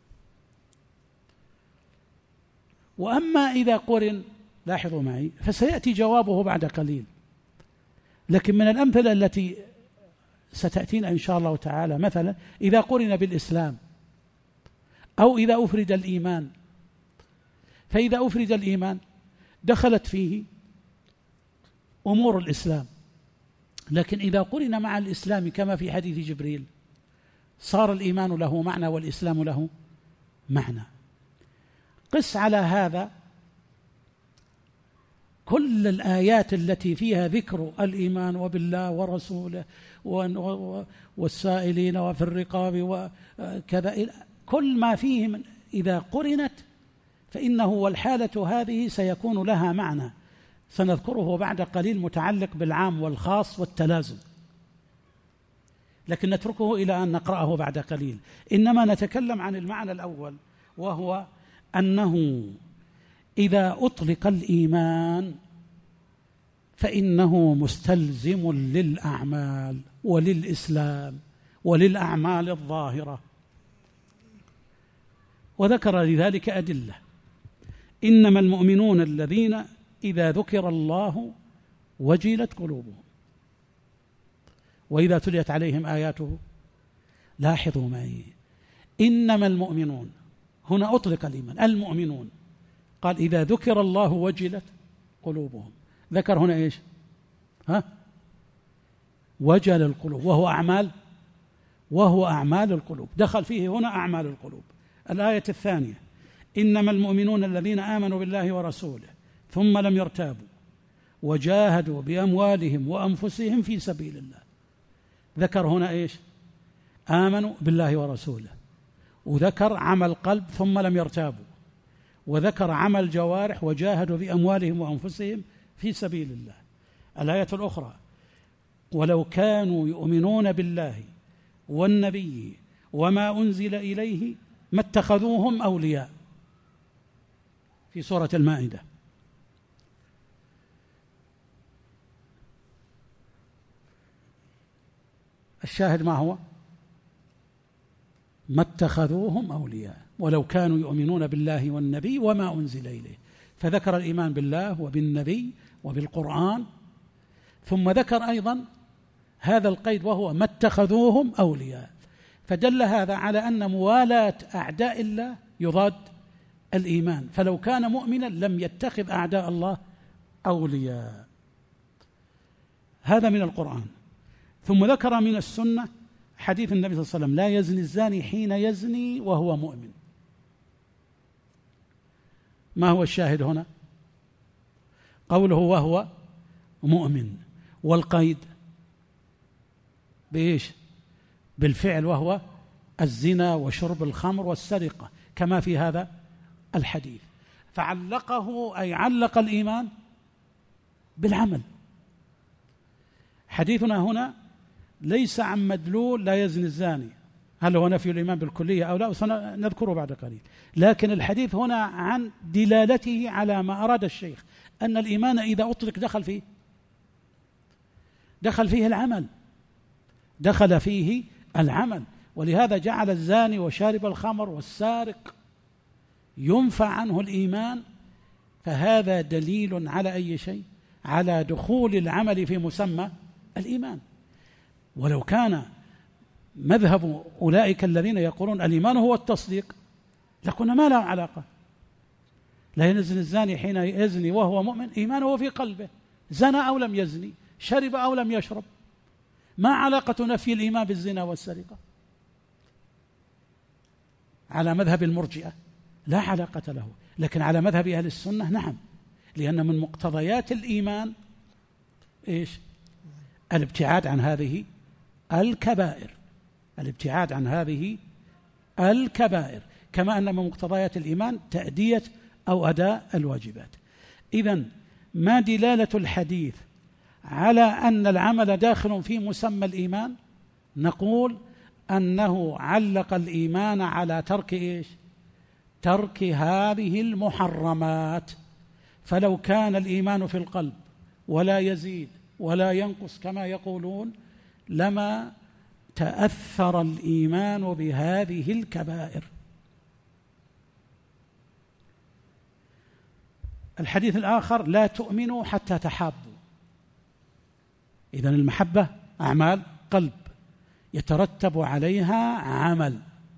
وأما إذا قرن، لاحظوا معي، فسيأتي جوابه بعد قليل، لكن من الأمثلة التي ستأتينا إن شاء الله تعالى مثلا إذا قرن بالإسلام أو إذا أفرد الإيمان، فإذا أفرد الإيمان دخلت فيه أمور الإسلام، لكن إذا قرن مع الإسلام كما في حديث جبريل صار الإيمان له معنى والإسلام له معنى. قس على هذا كل الآيات التي فيها ذكر الإيمان وبالله ورسوله والسائلين وفي الرقاب وكذا، كل ما فيه من إذا قرنت فإنه والحالة هذه سيكون لها معنى سنذكره بعد قليل متعلق بالعام والخاص والتلازم، لكن نتركه إلى أن نقرأه بعد قليل. إنما نتكلم عن المعنى الأول، وهو أنه إذا أطلق الإيمان فإنه مستلزم للأعمال وللإسلام وللأعمال الظاهرة، وذكر لذلك أدلة. إنما المؤمنون الذين إذا ذكر الله وجلت قلوبهم وإذا تليت عليهم آياته. لاحظوا معي، إنما المؤمنون هنا أطلق الإيمان، المؤمنون قال إذا ذكر الله وجلت قلوبهم، ذكر هنا إيش؟ وجل القلوب، وهو أعمال القلوب، دخل فيه هنا أعمال القلوب. الآية الثانية إنما المؤمنون الذين آمنوا بالله ورسوله ثم لم يرتابوا وجاهدوا بأموالهم وأنفسهم في سبيل الله، ذكر هنا إيش؟ آمنوا بالله ورسوله، وذكر عمل قلب ثم لم يرتابوا، وذكر عمل جوارح وجاهدوا بأموالهم وأنفسهم في سبيل الله. الآية الأخرى ولو كانوا يؤمنون بالله والنبي وما أنزل إليه ما اتخذوهم أولياء في سورة المائدة. الشاهد ما هو؟ ما اتخذوهم أولياء ولو كانوا يؤمنون بالله والنبي وما أنزل إليه، فذكر الإيمان بالله وبالنبي وبالقرآن، ثم ذكر أيضا هذا القيد وهو ما اتخذوهم أولياء، فدل هذا على أن موالاة أعداء الله يضاد الإيمان، فلو كان مؤمنا لم يتخذ أعداء الله أولياء. هذا من القرآن. ثم ذكر من السنة حديث النبي صلى الله عليه وسلم لا يزني الزاني حين يزني وهو مؤمن. ما هو الشاهد هنا؟ قوله وهو مؤمن، والقيد بإيش؟ بالفعل، وهو الزنا وشرب الخمر والسرقة كما في هذا الحديث، فعلقه أي علق الإيمان بالعمل. حديثنا هنا ليس عن مدلول لا يزني الزاني، هل هو نفي الإيمان بالكلية أو لا، وسنذكره بعد قليل، لكن الحديث هنا عن دلالته على ما أراد الشيخ، أن الإيمان إذا أطلق دخل فيه العمل، ولهذا جعل الزاني وشارب الخمر والسارق ينفع عنه الإيمان، فهذا دليل على أي شيء؟ على دخول العمل في مسمى الإيمان. ولو كان مذهب أولئك الذين يقولون الإيمان هو التصديق لكنا ما له علاقة. لا يزني الزاني حين يزني وهو مؤمن، إيمانه في قلبه، زنى أو لم يزني، شرب أو لم يشرب، ما علاقة نفي الإيمان بالزنا والسرقة؟ على مذهب المرجئة لا علاقة له، لكن على مذهب أهل السنة نعم، لأن من مقتضيات الإيمان إيش؟ الابتعاد عن هذه الكبائر، الابتعاد عن هذه الكبائر، كما أن من مقتضيات الإيمان تأدية أو أداء الواجبات. إذن ما دلالة الحديث على أن العمل داخل في مسمى الإيمان؟ نقول أنه علق الإيمان على ترك إيش؟ ترك هذه المحرمات. فلو كان الإيمان في القلب ولا يزيد ولا ينقص كما يقولون لما تأثر الإيمان بهذه الكبائر. الحديث الآخر: لا تؤمنوا حتى تحابوا. إذن المحبة أعمال قلب يترتب عليها عمل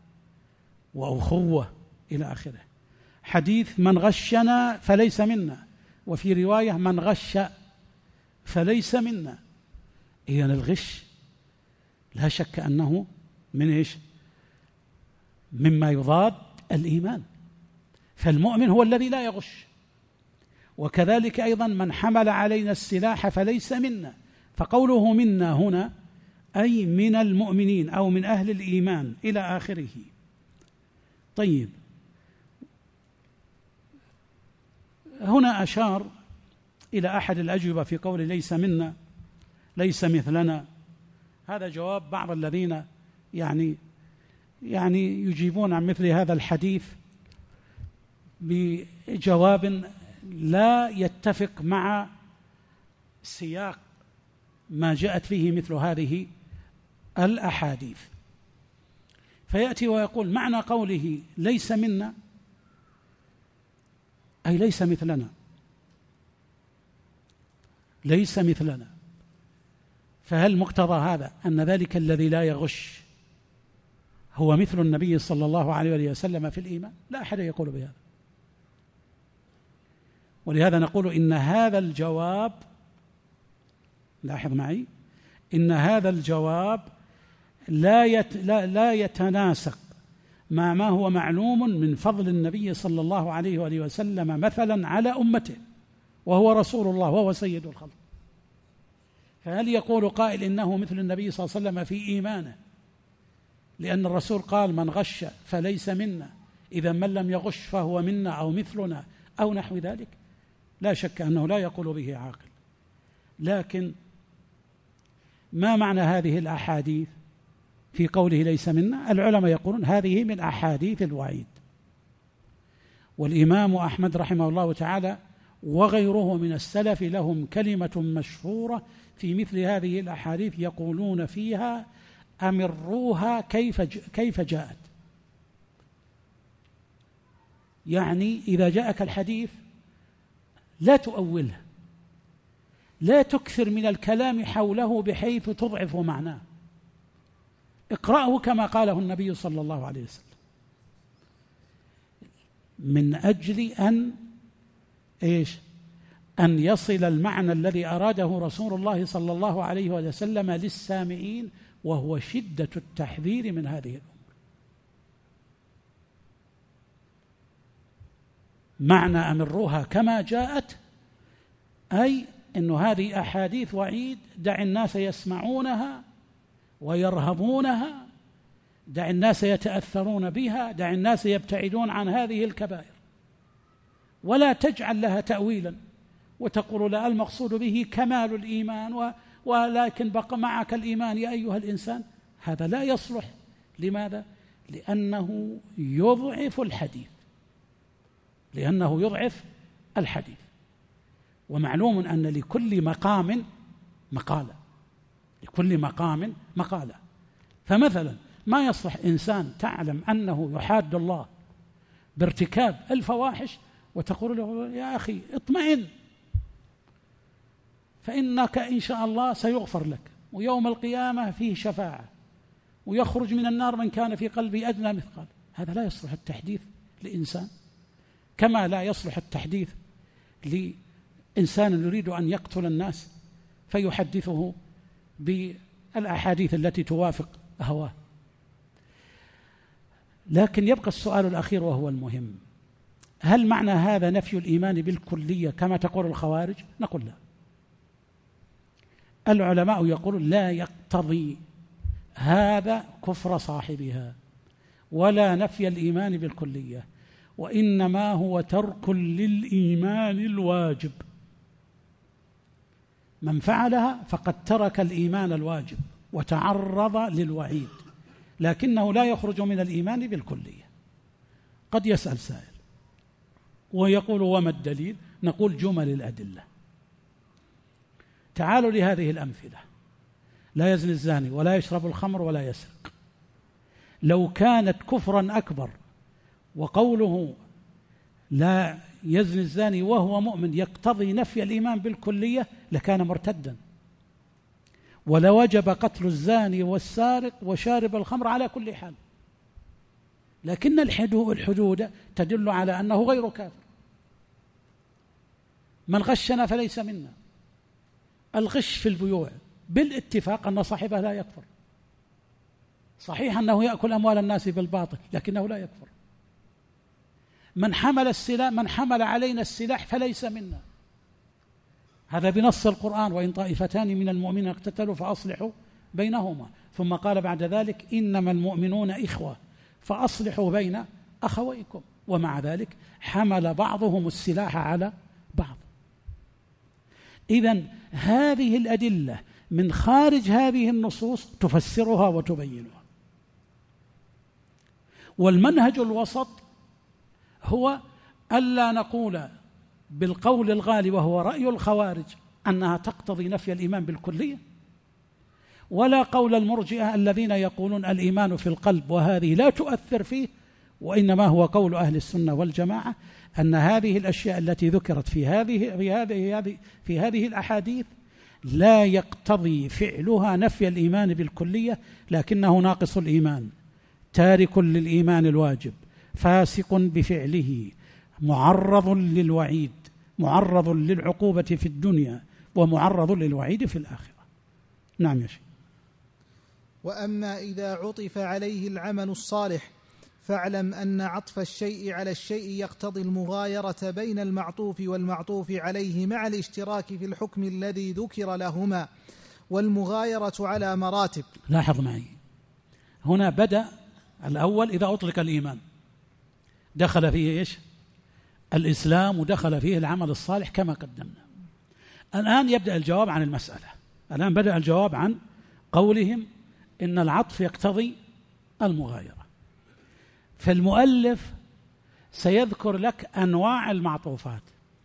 وأخوة إلى آخره. حديث: من غشنا فليس منا، وفي رواية: من غش فليس منا. إذن الغش لا شك أنه من إيش؟ مما يضاد الإيمان، فالمؤمن هو الذي لا يغش. وكذلك أيضا: من حمل علينا السلاح فليس منا، فقوله منا هنا أي من المؤمنين أو من أهل الإيمان إلى آخره. طيب، هنا أشار إلى أحد الأجوبة في قول ليس منا ليس مثلنا. هذا جواب بعض الذين يعني يجيبون عن مثل هذا الحديث بجواب لا يتفق مع سياق ما جاءت فيه مثل هذه الأحاديث. فيأتي ويقول: معنى قوله ليس منا أي ليس مثلنا، ليس مثلنا. فهل مقتضى هذا أن ذلك الذي لا يغش هو مثل النبي صلى الله عليه وسلم في الإيمان؟ لا أحد يقول بهذا. ولهذا نقول إن هذا الجواب، لاحظ معي، إن هذا الجواب لا يتناسق مع ما هو معلوم من فضل النبي صلى الله عليه وآله وسلم مثلا على أمته، وهو رسول الله وهو سيد الخلق. فهل يقول قائل إنه مثل النبي صلى الله عليه وسلم في إيمانه لأن الرسول قال: من غش فليس منا، إذا من لم يغش فهو منا أو مثلنا أو نحو ذلك؟ لا شك أنه لا يقول به عاقل. لكن ما معنى هذه الأحاديث في قوله ليس منا؟ العلماء يقولون هذه من أحاديث الوعيد. والإمام أحمد رحمه الله تعالى وغيره من السلف لهم كلمة مشهورة في مثل هذه الأحاديث يقولون فيها: أمروها كيف جاءت. يعني إذا جاءك الحديث لا تؤوله، لا تكثر من الكلام حوله بحيث تضعف معناه، اقرأه كما قاله النبي صلى الله عليه وسلم، من أجل أن يصل المعنى الذي أراده رسول الله صلى الله عليه وسلم للسامعين، وهو شدة التحذير من هذه الأمور. معنى أمروها كما جاءت أي أن هذه أحاديث وعيد، دع الناس يسمعونها ويرهبونها، دع الناس يتأثرون بها، دع الناس يبتعدون عن هذه الكبائر، ولا تجعل لها تأويلا وتقول لا المقصود به كمال الإيمان ولكن بقى معك الإيمان يا أيها الإنسان. هذا لا يصلح. لماذا؟ لأنه يضعف الحديث، ومعلوم أن لكل مقام مقالة. فمثلا ما يصلح إنسان تعلم أنه يحاد الله بارتكاب الفواحش وتقول له يا أخي اطمئن فإنك إن شاء الله سيغفر لك، ويوم القيامة فيه شفاعة، ويخرج من النار من كان في قلبه أدنى مثقال. هذا لا يصلح التحديث لإنسان، كما لا يصلح التحديث لإنسان يريد أن يقتل الناس فيحدثه بالأحاديث التي توافق هواه. لكن يبقى السؤال الأخير وهو المهم: هل معنى هذا نفي الإيمان بالكلية كما تقول الخوارج؟ نقول لا. العلماء يقولون لا يقتضي هذا كفر صاحبها ولا نفي الإيمان بالكلية، وإنما هو ترك للإيمان الواجب. من فعلها فقد ترك الإيمان الواجب وتعرض للوعيد، لكنه لا يخرج من الإيمان بالكلية. قد يسأل سائل ويقول: وما الدليل؟ نقول: جمل الأدلة. تعالوا لهذه الأمثلة: لا يزني الزاني ولا يشرب الخمر ولا يسرق. لو كانت كفرا أكبر وقوله لا يزني الزاني وهو مؤمن يقتضي نفي الإيمان بالكلية لكان مرتدا، ولوجب قتل الزاني والسارق وشارب الخمر على كل حال. لكن الحدود تدل على أنه غير كافر. من غشنا فليس منا. الغش في البيوع بالاتفاق أن صاحبه لا يكفر. صحيح أنه يأكل أموال الناس بالباطل لكنه لا يكفر. من حمل علينا السلاح فليس منا. هذا بنص القرآن: وإن طائفتان من المؤمنين اقتتلوا فأصلحوا بينهما. ثم قال بعد ذلك: إنما المؤمنون إخوة فأصلحوا بين أخويكم. ومع ذلك حمل بعضهم السلاح على بعض. إذن هذه الأدلة من خارج هذه النصوص تفسرها وتبينها. والمنهج الوسط هو ألا نقول بالقول الغالي وهو رأي الخوارج أنها تقتضي نفي الإيمان بالكلية، ولا قول المرجئة الذين يقولون الإيمان في القلب وهذه لا تؤثر فيه، وإنما هو قول أهل السنة والجماعة أن هذه الأشياء التي ذكرت في هذه الأحاديث لا يقتضي فعلها نفي الإيمان بالكلية، لكنه ناقص الإيمان، تارك للإيمان الواجب، فاسق بفعله، معرض للوعيد، معرض للعقوبة في الدنيا ومعرض للوعيد في الآخرة. نعم يا شيخ. وأما إذا عطف عليه العمل الصالح فاعلم أن عطف الشيء على الشيء يقتضي المغايرة بين المعطوف والمعطوف عليه مع الاشتراك في الحكم الذي ذكر لهما، والمغايرة على مراتب. لاحظ معي هنا بدأ الأول: إذا أطلق الإيمان دخل فيه إيش؟ الإسلام، ودخل فيه العمل الصالح كما قدمنا. الآن يبدأ الجواب عن المسألة. الآن بدأ الجواب عن قولهم إن العطف يقتضي المغايرة. فالمؤلف سيذكر لك أنواع المعطوفات.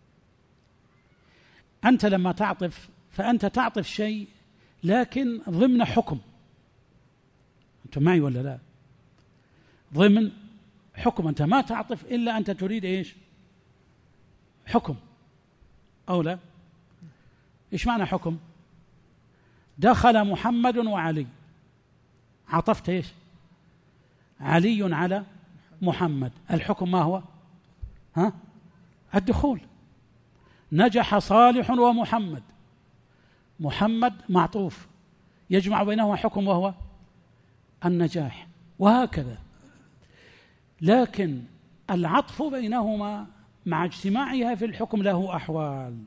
أنت لما تعطف فأنت تعطف شيء لكن ضمن حكم. أنت معي ولا لا؟ ضمن حكم. أنت ما تعطف إلا أنت تريد إيش؟ حكم أو لا؟ إيش معنى حكم؟ دخل محمد وعلي، عطفت إيش؟ علي على محمد. الحكم ما هو؟ الدخول. نجح صالح ومحمد، محمد معطوف يجمع بينهما حكم وهو النجاح، وهكذا. لكن العطف بينهما مع اجتماعها في الحكم له أحوال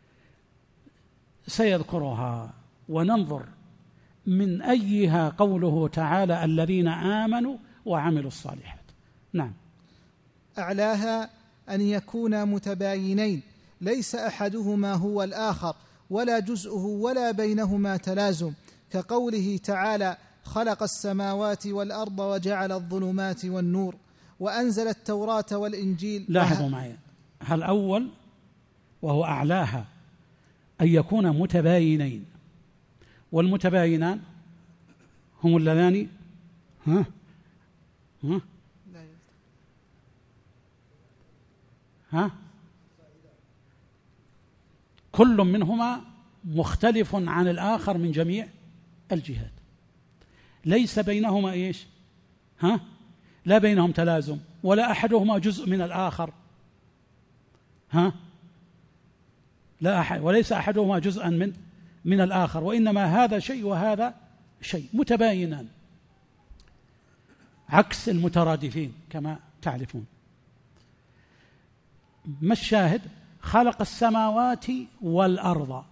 سيذكرها، وننظر من أيها قوله تعالى: الذين آمنوا وعملوا الصالحات. نعم. أعلاها أن يكونا متباينين، ليس أحدهما هو الآخر ولا جزءه ولا بينهما تلازم، كقوله تعالى: خلق السماوات والأرض وجعل الظلمات والنور وأنزل التوراة والإنجيل. لاحظوا معي الأول وهو أعلاها أن يكون متباينين، والمتباينان هم اللذان كل منهما مختلف عن الآخر من جميع الجهات، ليس بينهما إيش؟ لا بينهم تلازم، ولا أحدهما جزء من الآخر، وليس أحدهما جزءا من الآخر، وإنما هذا شيء وهذا شيء، متباينان. عكس المترادفين كما تعرفون. ما الشاهد؟ خلق السماوات والأرض،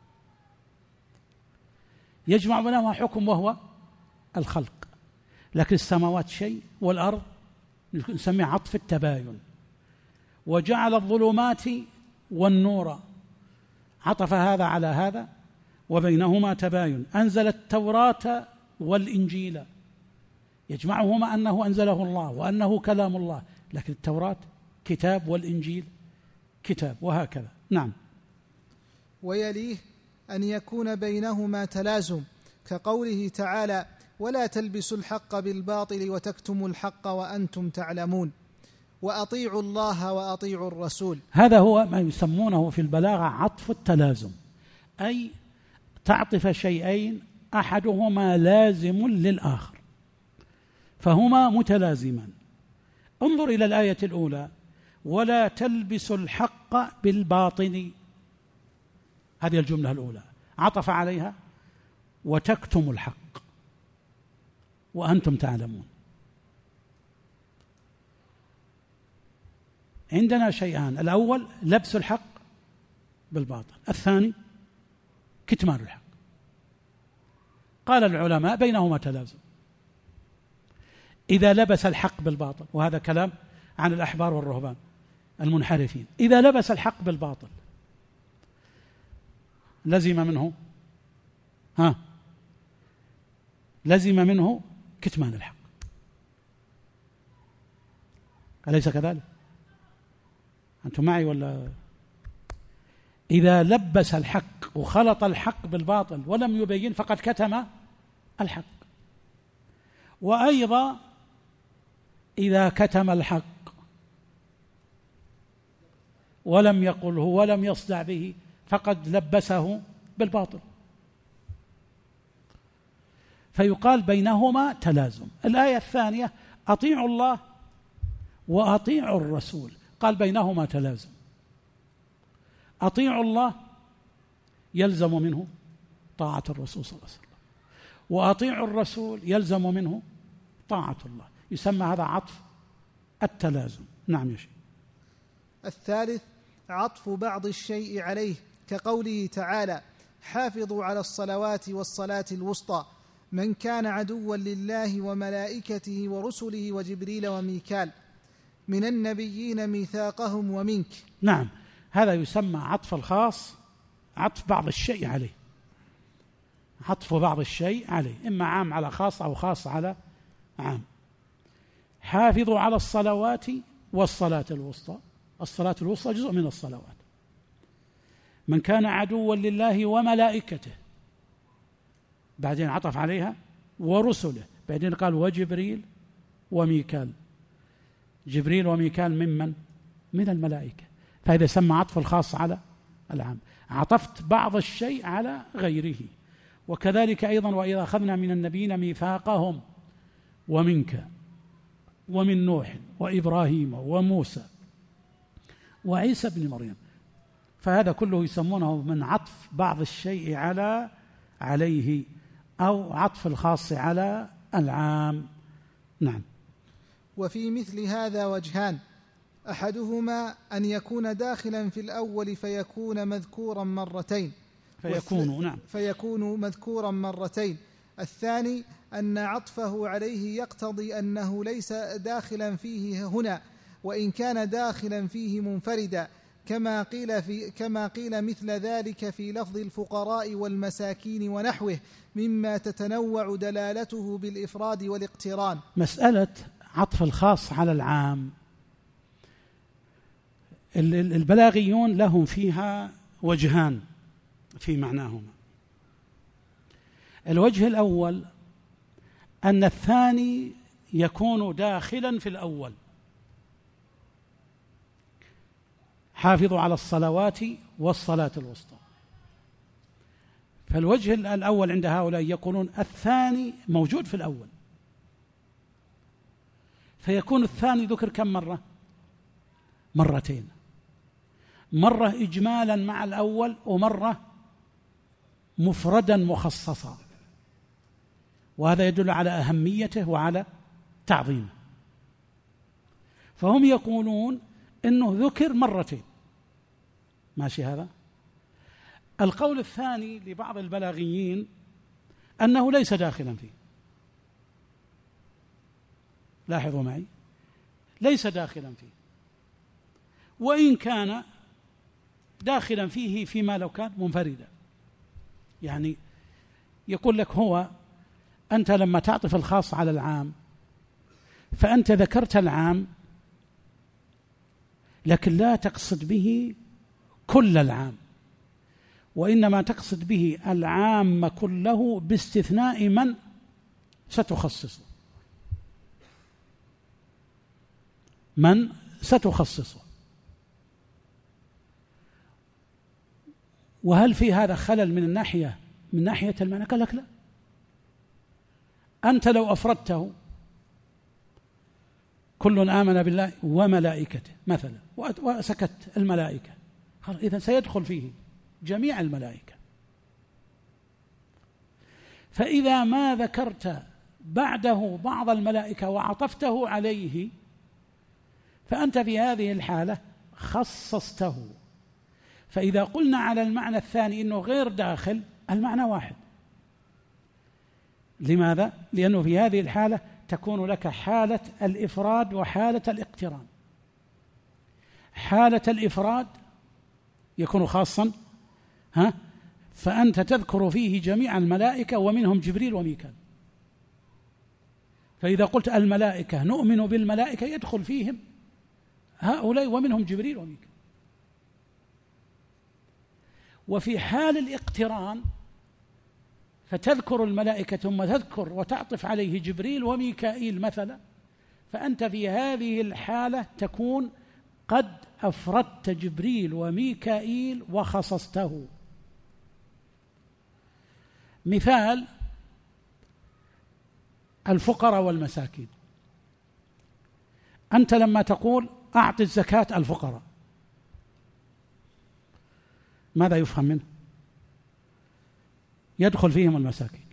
يجمع بينهما حكم وهو الخلق، لكن السماوات شيء والأرض نسميه عطف التباين. وجعل الظلمات والنور، عطف هذا على هذا وبينهما تباين. أنزل التوراة والإنجيل، يجمعهما أنه أنزله الله وأنه كلام الله، لكن التوراة كتاب والإنجيل كتاب، وهكذا. نعم. ويليه أن يكون بينهما تلازم، كقوله تعالى: ولا تلبسوا الحق بالباطل وتكتموا الحق وأنتم تعلمون، وأطيعوا الله وأطيعوا الرسول. هذا هو ما يسمونه في البلاغة عطف التلازم، أي تعطف شيئين أحدهما لازم للآخر فهما متلازمان. انظر إلى الآية الأولى: ولا تلبسوا الحق بالباطل، هذه الجملة الأولى، عطف عليها وتكتموا الحق وأنتم تعلمون. عندنا شيئان: الأول لبس الحق بالباطل، الثاني كتمان الحق. قال العلماء بينهما تلازم. إذا لبس الحق بالباطل، وهذا كلام عن الأحبار والرهبان المنحرفين، إذا لبس الحق بالباطل لزم منه كتمان الحق، أليس كذلك؟ أنتم معي ولا؟ إذا لبس الحق وخلط الحق بالباطل ولم يبين فقد كتم الحق. وأيضا إذا كتم الحق ولم يقله ولم يصدع به فقد لبسه بالباطل. فيقال بينهما تلازم. الآية الثانية: أطيعوا الله وأطيعوا الرسول، قال بينهما تلازم. أطيعوا الله يلزم منه طاعة الرسول صلى الله عليه وسلم، وأطيعوا الرسول يلزم منه طاعة الله، يسمى هذا عطف التلازم. نعم يا شيخ. الثالث عطف بعض الشيء عليه، كقوله تعالى: حافظوا على الصلوات والصلاة الوسطى، من كان عدوا لله وملائكته ورسله وجبريل وميكال، من النبيين ميثاقهم ومنك. نعم، هذا يسمى عطف الخاص، عطف بعض الشيء عليه، عطف بعض الشيء عليه، إما عام على خاص أو خاص على عام. حافظوا على الصلوات والصلاة الوسطى، الصلاة الوسطى جزء من الصلوات. من كان عدوا لله وملائكته، بعدين عطف عليها ورسله، بعدين قال وجبريل وميكال. جبريل وميكال ممن؟ من الملائكة. فهذا يسمى عطف الخاص على العام، عطفت بعض الشيء على غيره. وكذلك أيضا: وإذا أخذنا من النبيين ميثاقهم ومنك ومن نوح وإبراهيم وموسى وعيسى بن مريم. فهذا كله يسمونه من عطف بعض الشيء عليه أو عطف الخاص على العام. نعم. وفي مثل هذا وجهان: أحدهما أن يكون داخلا في الأول فيكون مذكورا مرتين، فيكون مذكورا مرتين. الثاني أن عطفه عليه يقتضي أنه ليس داخلا فيه هنا، وإن كان داخلا فيه منفردا، كما قيل مثل ذلك في لفظ الفقراء والمساكين ونحوه، مما تتنوع دلالته بالإفراد والاقتران. مسألة عطف الخاص على العام، البلاغيون لهم فيها وجهان في معناهما. الوجه الأول أن الثاني يكون داخلا في الأول، حافظوا على الصلوات والصلاة الوسطى. فالوجه الأول عند هؤلاء يقولون الثاني موجود في الأول، فيكون الثاني ذكر كم مرة؟ مرتين، مرة إجمالا مع الأول ومرة مفردا مخصصا، وهذا يدل على أهميته وعلى تعظيمه، فهم يقولون إنه ذكر مرتين. ماشي هذا؟ القول الثاني لبعض البلاغيين أنه ليس داخلا فيه. لاحظوا معي، ليس داخلا فيه، وإن كان داخلا فيه فيما لو كان منفردا. يعني يقول لك هو أنت لما تعطف الخاص على العام فأنت ذكرت العام لكن لا تقصد به كل العام، وإنما تقصد به العام كله باستثناء من ستخصصه، من ستخصصه. وهل في هذا خلل من ناحية المعنى؟ قال لك لا. أنت لو أفردته كل آمن بالله وملائكته مثلا وسكت الملائكة، إذن سيدخل فيه جميع الملائكة. فإذا ما ذكرت بعده بعض الملائكة وعطفته عليه فأنت في هذه الحالة خصصته. فإذا قلنا على المعنى الثاني إنه غير داخل، المعنى واحد. لماذا؟ لأنه في هذه الحالة تكون لك حالة الإفراد وحالة الاقتران. حالة الإفراد يكون خاصا فأنت تذكر فيه جميع الملائكة ومنهم جبريل وميكال. فإذا قلت الملائكة نؤمن بالملائكة يدخل فيهم هؤلاء ومنهم جبريل وميكال. وفي حال الاقتران فتذكر الملائكة ثم تذكر وتعطف عليه جبريل وميكائيل مثلا، فأنت في هذه الحالة تكون قد أفردت جبريل وميكائيل وخصصته. مثال الفقراء والمساكين، أنت لما تقول أعطي الزكاة الفقراء ماذا يفهم منه؟ يدخل فيهم المساكين.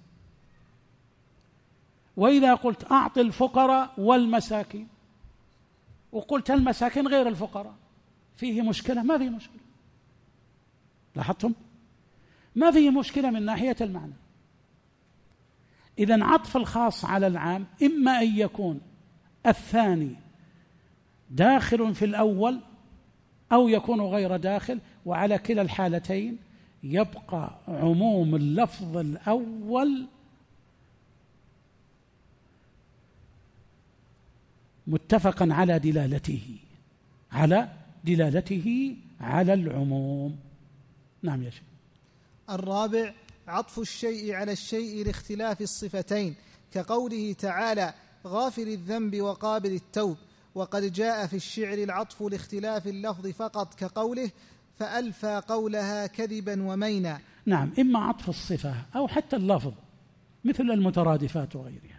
وإذا قلت أعطي الفقراء والمساكين وقلت المساكين غير الفقراء فيه مشكلة؟ ما فيه مشكلة. لاحظتم؟ ما فيه مشكلة من ناحية المعنى. إذن عطف الخاص على العام إما أن يكون الثاني داخل في الأول أو يكون غير داخل، وعلى كلا الحالتين يبقى عموم اللفظ الأول متفقا على دلالته على العموم. نعم يا شيخ. الرابع عطف الشيء على الشيء لاختلاف الصفتين، كقوله تعالى غافر الذنب وقابل التوب، وقد جاء في الشعر العطف لاختلاف اللفظ فقط، كقوله فألفى قولها كذبا ومينا. نعم، إما عطف الصفة أو حتى اللفظ مثل المترادفات وغيرها.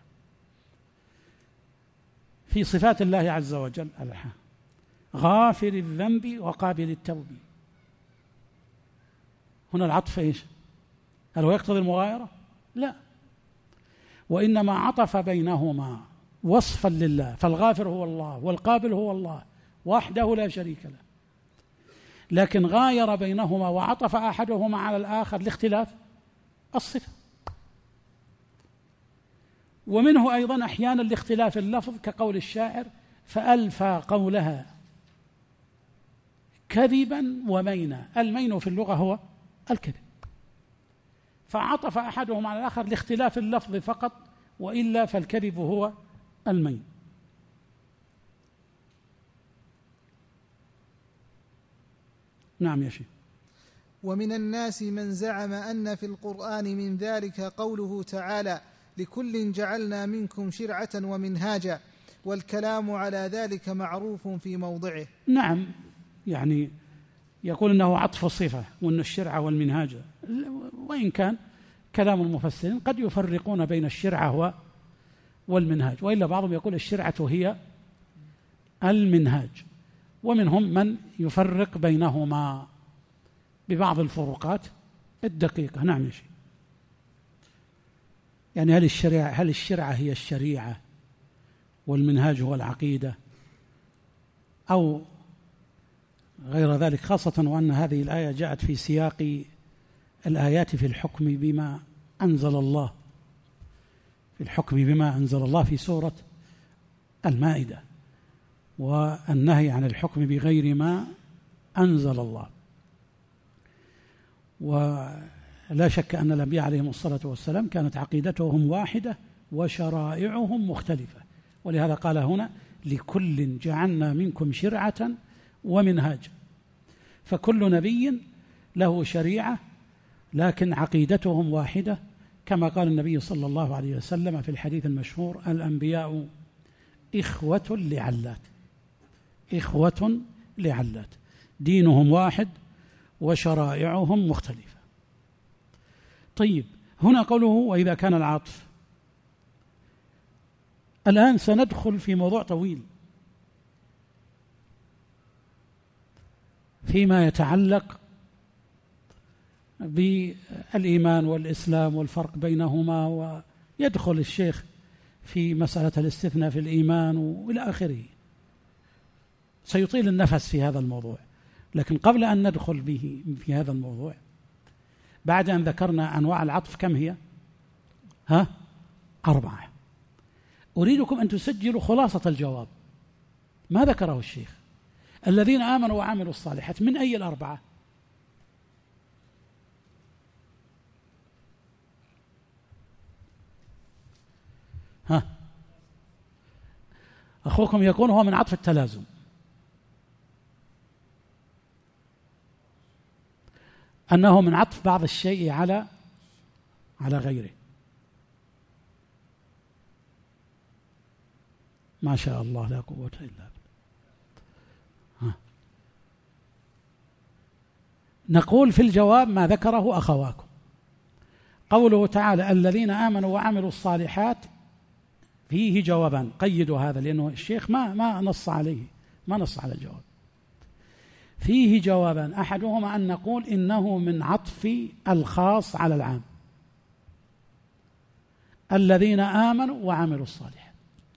في صفات الله عز وجل غافر الذنب وقابل التوب، هنا العطف إيش؟ هل هو يقتضي المغايرة؟ لا، وإنما عطف بينهما وصفا لله، فالغافر هو الله والقابل هو الله وحده لا شريك له، لكن غاير بينهما وعطف أحدهما على الآخر لاختلاف الصفة. ومنه أيضا أحيانا لاختلاف اللفظ، كقول الشاعر فألفى قولها كذبا ومينا. المين في اللغة هو الكذب، فعطف أحدهما على الآخر لاختلاف اللفظ فقط، وإلا فالكذب هو المين. نعم يا شيخ. ومن الناس من زعم أن في القرآن من ذلك قوله تعالى لكل جعلنا منكم شرعة ومنهاجا، والكلام على ذلك معروف في موضعه. نعم، يعني يقول أنه عطف الصفة وأن الشرعة والمنهاج، وإن كان كلام المفسرين قد يفرقون بين الشرعة والمنهاج، وإلا بعضهم يقول الشرعة هي المنهاج، ومنهم من يفرق بينهما ببعض الفروقات الدقيقة. نعم يا شيخ. يعني هل الشريعة هي الشريعة والمنهاج هو العقيدة أو غير ذلك، خاصة وأن هذه الآية جاءت في سياق الآيات في الحكم بما أنزل الله، في الحكم بما أنزل الله في سورة المائدة، والنهي عن الحكم بغير ما أنزل الله. ولا شك أن الأنبياء عليهم الصلاة والسلام كانت عقيدتهم واحدة وشرائعهم مختلفة، ولهذا قال هنا لكل جعلنا منكم شرعة ومنهاجا، فكل نبي له شريعة لكن عقيدتهم واحدة، كما قال النبي صلى الله عليه وسلم في الحديث المشهور: الأنبياء إخوة لعلات، إخوة لعلات، دينهم واحد وشرائعهم مختلفة. طيب، هنا قوله وإذا كان العطف. الآن سندخل في موضوع طويل فيما يتعلق بالإيمان والإسلام والفرق بينهما، ويدخل الشيخ في مسألة الاستثناء في الإيمان وإلى آخره. سيطيل النفس في هذا الموضوع، لكن قبل أن ندخل به في هذا الموضوع، بعد أن ذكرنا أنواع العطف كم هي؟ 4. أريدكم أن تسجلوا خلاصة الجواب. ما ذكره الشيخ؟ الذين آمنوا وعملوا الصالحات، من أي 4؟ أخوكم يقول هو من عطف التلازم. أنه من عطف بعض الشيء على غيره. ما شاء الله، لا قوة إلا بالله. نقول في الجواب ما ذكره أخواكم. قوله تعالى الذين آمنوا وعملوا الصالحات فيه جوابان، قيدوا هذا لأنه الشيخ ما نص عليه، ما نص على الجواب. فيه جوابان، أحدهما أن نقول إنه من عطف الخاص على العام، الذين آمنوا وعملوا الصالحات.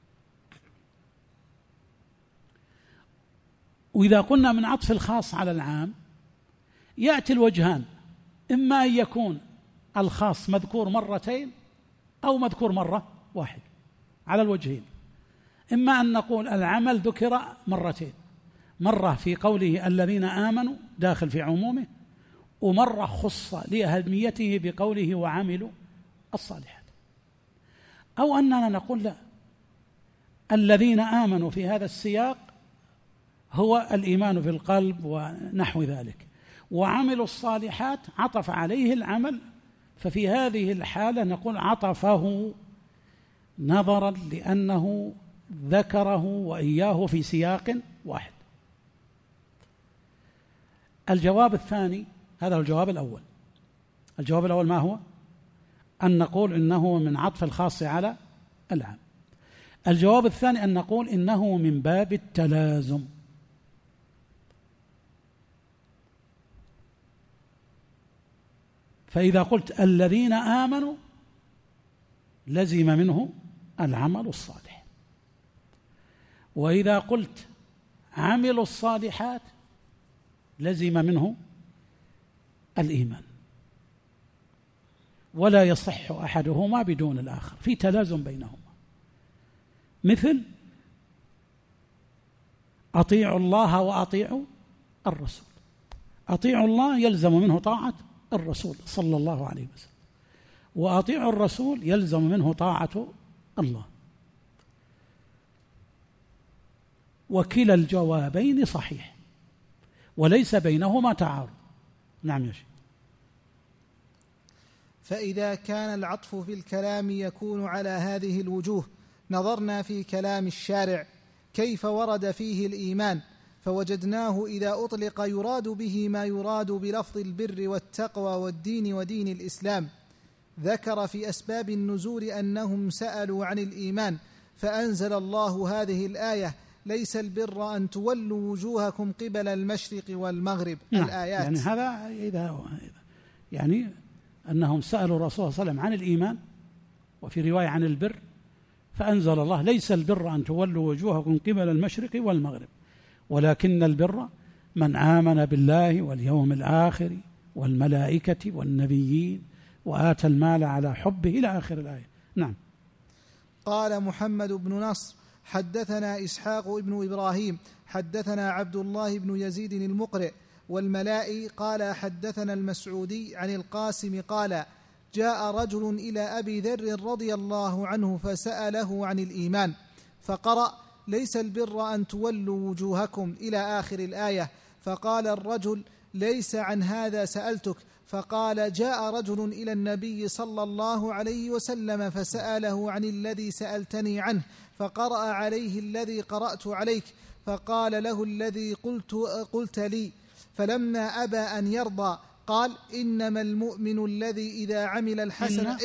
وإذا قلنا من عطف الخاص على العام يأتي الوجهان، إما أن يكون الخاص مذكور مرتين أو مذكور مرة واحدة، على الوجهين. إما أن نقول العمل ذكر مرتين، مرة في قوله الذين آمنوا داخل في عمومه، ومرة خص لأهميته بقوله وعملوا الصالحات. أو أننا نقول لا، الذين آمنوا في هذا السياق هو الإيمان في القلب ونحو ذلك، وعملوا الصالحات عطف عليه العمل، ففي هذه الحالة نقول عطفه نظرا لأنه ذكره وإياه في سياق واحد. الجواب الثاني، هذا هو الجواب الأول. الجواب الأول ما هو؟ أن نقول إنه من عطف الخاص على العام. الجواب الثاني أن نقول إنه من باب التلازم. فإذا قلت الذين آمنوا لزم منه العمل الصالح، وإذا قلت عملوا الصالحات لزم منه الإيمان، ولا يصح أحدهما بدون الآخر، في تلازم بينهما. مثل أطيعوا الله وأطيعوا الرسول، أطيعوا الله يلزم منه طاعة الرسول صلى الله عليه وسلم، وأطيعوا الرسول يلزم منه طاعة الله. وكلا الجوابين صحيح وليس بينهما تعارض. نعم يا شيخ. فإذا كان العطف في الكلام يكون على هذه الوجوه، نظرنا في كلام الشارع كيف ورد فيه الإيمان، فوجدناه إذا أطلق يراد به ما يراد بلفظ البر والتقوى والدين ودين الإسلام. ذكر في أسباب النزول أنهم سألوا عن الإيمان فأنزل الله هذه الآية: ليس البر أن تولوا وجوهكم قبل المشرق والمغرب. الآيات. يعني هذا إذا يعني أنهم سألوا الرسول صلى الله عليه وسلم عن الإيمان، وفي رواية عن البر، فأنزل الله: ليس البر أن تولوا وجوهكم قبل المشرق والمغرب ولكن البر من آمن بالله واليوم الآخر والملائكة والنبيين وآتى المال على حبه إلى آخر الآية. نعم. قال محمد بن نصر: حدثنا إسحاق بن إبراهيم حدثنا عبد الله بن يزيد المقرئ والملائي قال حدثنا المسعودي عن القاسم قال: جاء رجل إلى أبي ذر رضي الله عنه فسأله عن الإيمان فقرأ: ليس البر أن تولوا وجوهكم إلى آخر الآية. فقال الرجل: ليس عن هذا سألتك. فقال: جاء رجل إلى النبي صلى الله عليه وسلم فسأله عن الذي سألتني عنه فقرأ عليه الذي قرأت عليك فقال له الذي قلت لي، فلما أبى أن يرضى قال: إنما المؤمن الذي إذا عمل الحسنة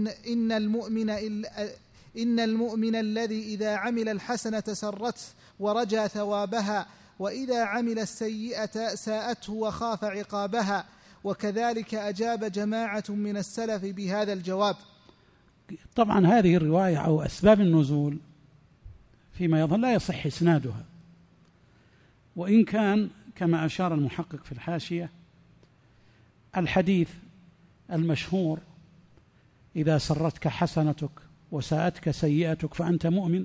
إن المؤمن الذي إذا عمل الحسنة سرته ورجى ثوابها وإذا عمل السيئة ساءته وخاف عقابها. وكذلك أجاب جماعة من السلف بهذا الجواب. طبعا هذه الرواية أو أسباب النزول فيما يظهر لا يصح إسنادها، وإن كان كما أشار المحقق في الحاشية الحديث المشهور: إذا سرتك حسنتك وساءتك سيئتك فأنت مؤمن،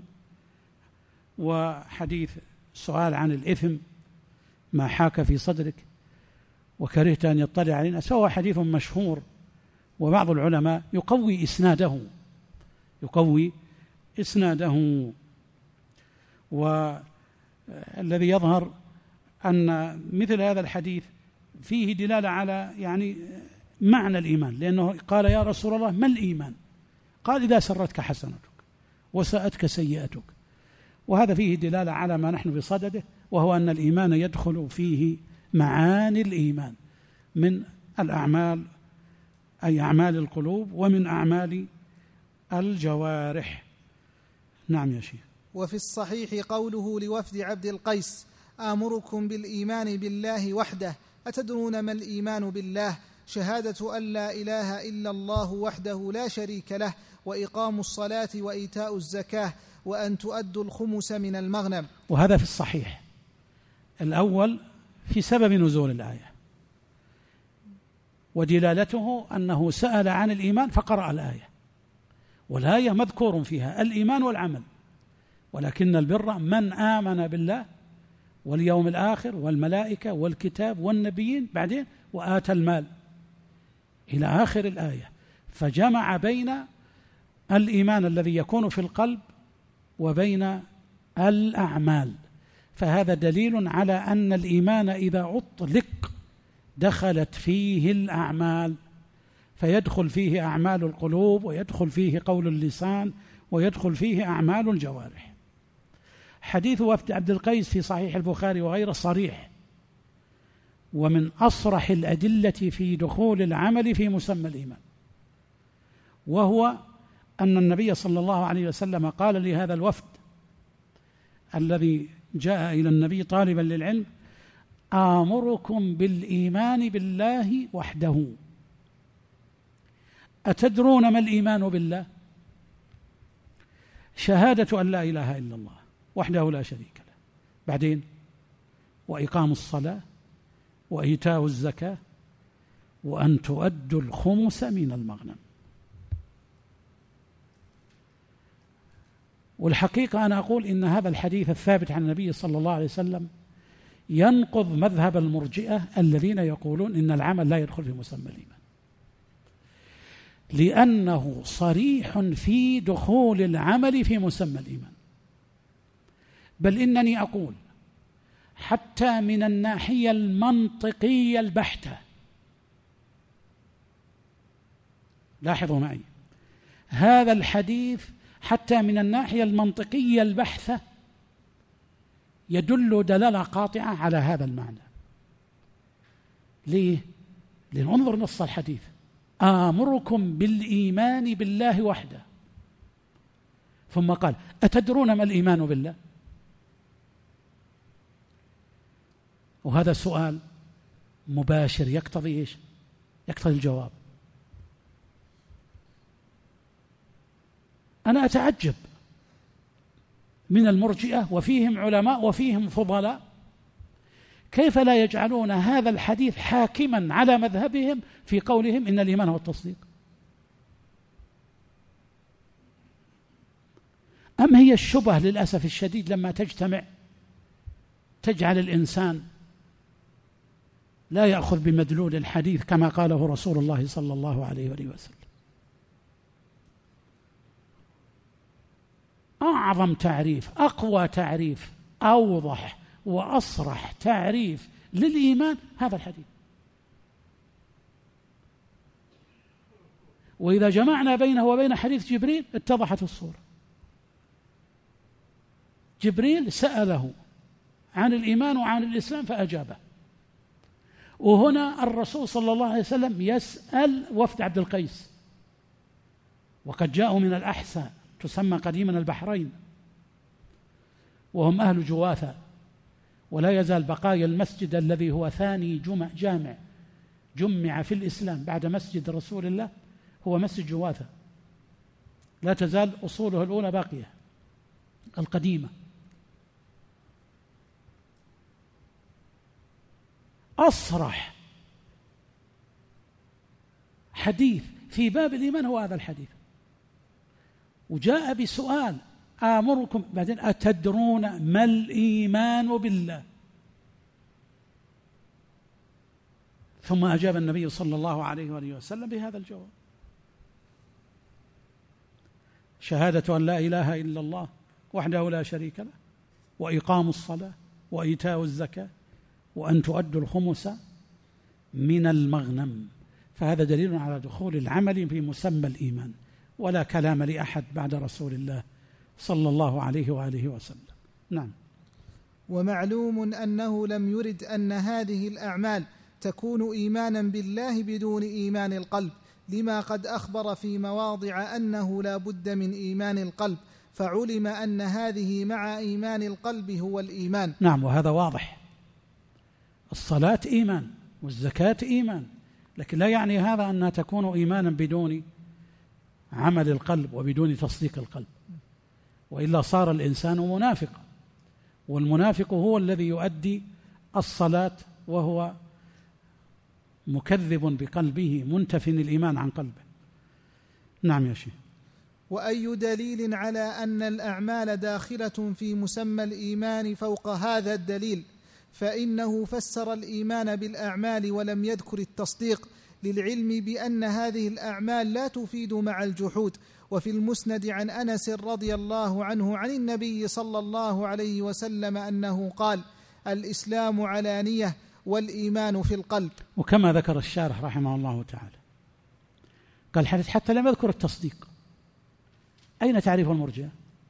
وحديث سؤال عن الإثم ما حاك في صدرك وكرهت أن يطلع علينا، سوى حديث مشهور، وبعض العلماء يقوي إسناده. والذي يظهر أن مثل هذا الحديث فيه دلالة على معنى الإيمان، لأنه قال: يا رسول الله ما الإيمان؟ قال: إذا سرتك حسنتك وساءتك سيئتك. وهذا فيه دلالة على ما نحن بصدده، وهو أن الإيمان يدخل فيه معاني الإيمان من الأعمال، أي أعمال القلوب، ومن أعمال الجوارح. نعم يا شيخ. وفي الصحيح قوله لوفد عبد القيس: آمركم بالإيمان بالله وحده. أتدرون ما الإيمان بالله؟ شهادة أن لا إله إلا الله وحده لا شريك له، وإقام الصلاة وإيتاء الزكاة، وأن تؤدوا الخمس من المغنم. وهذا في الصحيح. الأول في سبب نزول الآية، ودلالته أنه سأل عن الإيمان فقرأ الآية، والآية مذكور فيها الإيمان والعمل، ولكن البر من آمن بالله واليوم الآخر والملائكة والكتاب والنبيين، بعدين وآتى المال إلى آخر الآية، فجمع بين الإيمان الذي يكون في القلب وبين الأعمال. فهذا دليل على أن الإيمان إذا أطلق دخلت فيه الأعمال، فيدخل فيه أعمال القلوب، ويدخل فيه قول اللسان، ويدخل فيه أعمال الجوارح. حديث وفد عبد القيس في صحيح البخاري وغيره صريح، ومن أصرح الأدلة في دخول العمل في مسمى الإيمان، وهو أن النبي صلى الله عليه وسلم قال لهذا الوفد الذي جاء إلى النبي طالبا للعلم: آمركم بالإيمان بالله وحده. أتدرون ما الإيمان بالله؟ شهادة أن لا إله إلا الله وحده لا شريك له، بعدين وإقام الصلاة وإيتاء الزكاة وأن تؤدوا الخمس من المغنم. والحقيقة أنا أقول إن هذا الحديث الثابت عن النبي صلى الله عليه وسلم ينقض مذهب المرجئة الذين يقولون إن العمل لا يدخل في مسمى الإيمان، لأنه صريح في دخول العمل في مسمى الإيمان. بل إنني أقول حتى من الناحية المنطقية البحتة، لاحظوا معي هذا الحديث حتى من الناحية المنطقية البحتة يدل دلالة قاطعة على هذا المعنى. ليه؟ لننظر نص الحديث: آمركم بالإيمان بالله وحده، ثم قال: أتدرون ما الإيمان بالله؟ وهذا سؤال مباشر يقتضي إيش؟ يقتضي الجواب. أنا أتعجب من المرجئة وفيهم علماء وفيهم فضلاء، كيف لا يجعلون هذا الحديث حاكما على مذهبهم في قولهم إن الإيمان هو التصديق؟ أم هي الشبه للأسف الشديد لما تجتمع تجعل الإنسان لا يأخذ بمدلول الحديث كما قاله رسول الله صلى الله عليه وسلم؟ أعظم تعريف، أقوى تعريف، أوضح وأصرح تعريف للإيمان هذا الحديث. وإذا جمعنا بينه وبين حديث جبريل اتضحت الصورة. جبريل سأله عن الإيمان وعن الإسلام فأجابه، وهنا الرسول صلى الله عليه وسلم يسأل وفد عبد القيس، وقد جاءوا من الأحساء تسمى قديما البحرين، وهم أهل جواثة، ولا يزال بقايا المسجد الذي هو ثاني جمع في الإسلام بعد مسجد رسول الله هو مسجد جواثة، لا تزال أصوله الأولى باقية القديمة. أصرح حديث في باب الإيمان هو هذا الحديث، وجاء بسؤال آمركم بعدين أتدرون ما الإيمان بالله؟ ثم أجاب النبي صلى الله عليه وآله وسلم بهذا الجواب: شهادة أن لا إله إلا الله وحده لا شريك له، وإقام الصلاة، وإيتاء الزكاة، وأن تؤدوا الخمس من المغنم. فهذا دليل على دخول العمل في مسمى الإيمان، ولا كلام لأحد بعد رسول الله صلى الله عليه وآله وسلم. نعم. ومعلوم أنه لم يرد أن هذه الأعمال تكون إيمانا بالله بدون إيمان القلب، لما قد أخبر في مواضع أنه لا بد من إيمان القلب، فعلم أن هذه مع إيمان القلب هو الإيمان. نعم، وهذا واضح. الصلاة إيمان والزكاة إيمان، لكن لا يعني هذا أنها تكون إيمانا بدون عمل القلب وبدون تصديق القلب، وإلا صار الإنسان منافقا، والمنافق هو الذي يؤدي الصلاة وهو مكذب بقلبه منتف الإيمان عن قلبه. نعم يا شيخ. وأي دليل على أن الأعمال داخلة في مسمى الإيمان فوق هذا الدليل؟ فإنه فسر الإيمان بالأعمال ولم يذكر التصديق، للعلم بأن هذه الأعمال لا تفيد مع الجحود. وفي المسند عن أنس رضي الله عنه عن النبي صلى الله عليه وسلم أنه قال: الإسلام علانية والإيمان في القلب. وكما ذكر الشارح رحمه الله تعالى قال الحديث حتى لم يذكر التصديق. أين تعريف المرجئة؟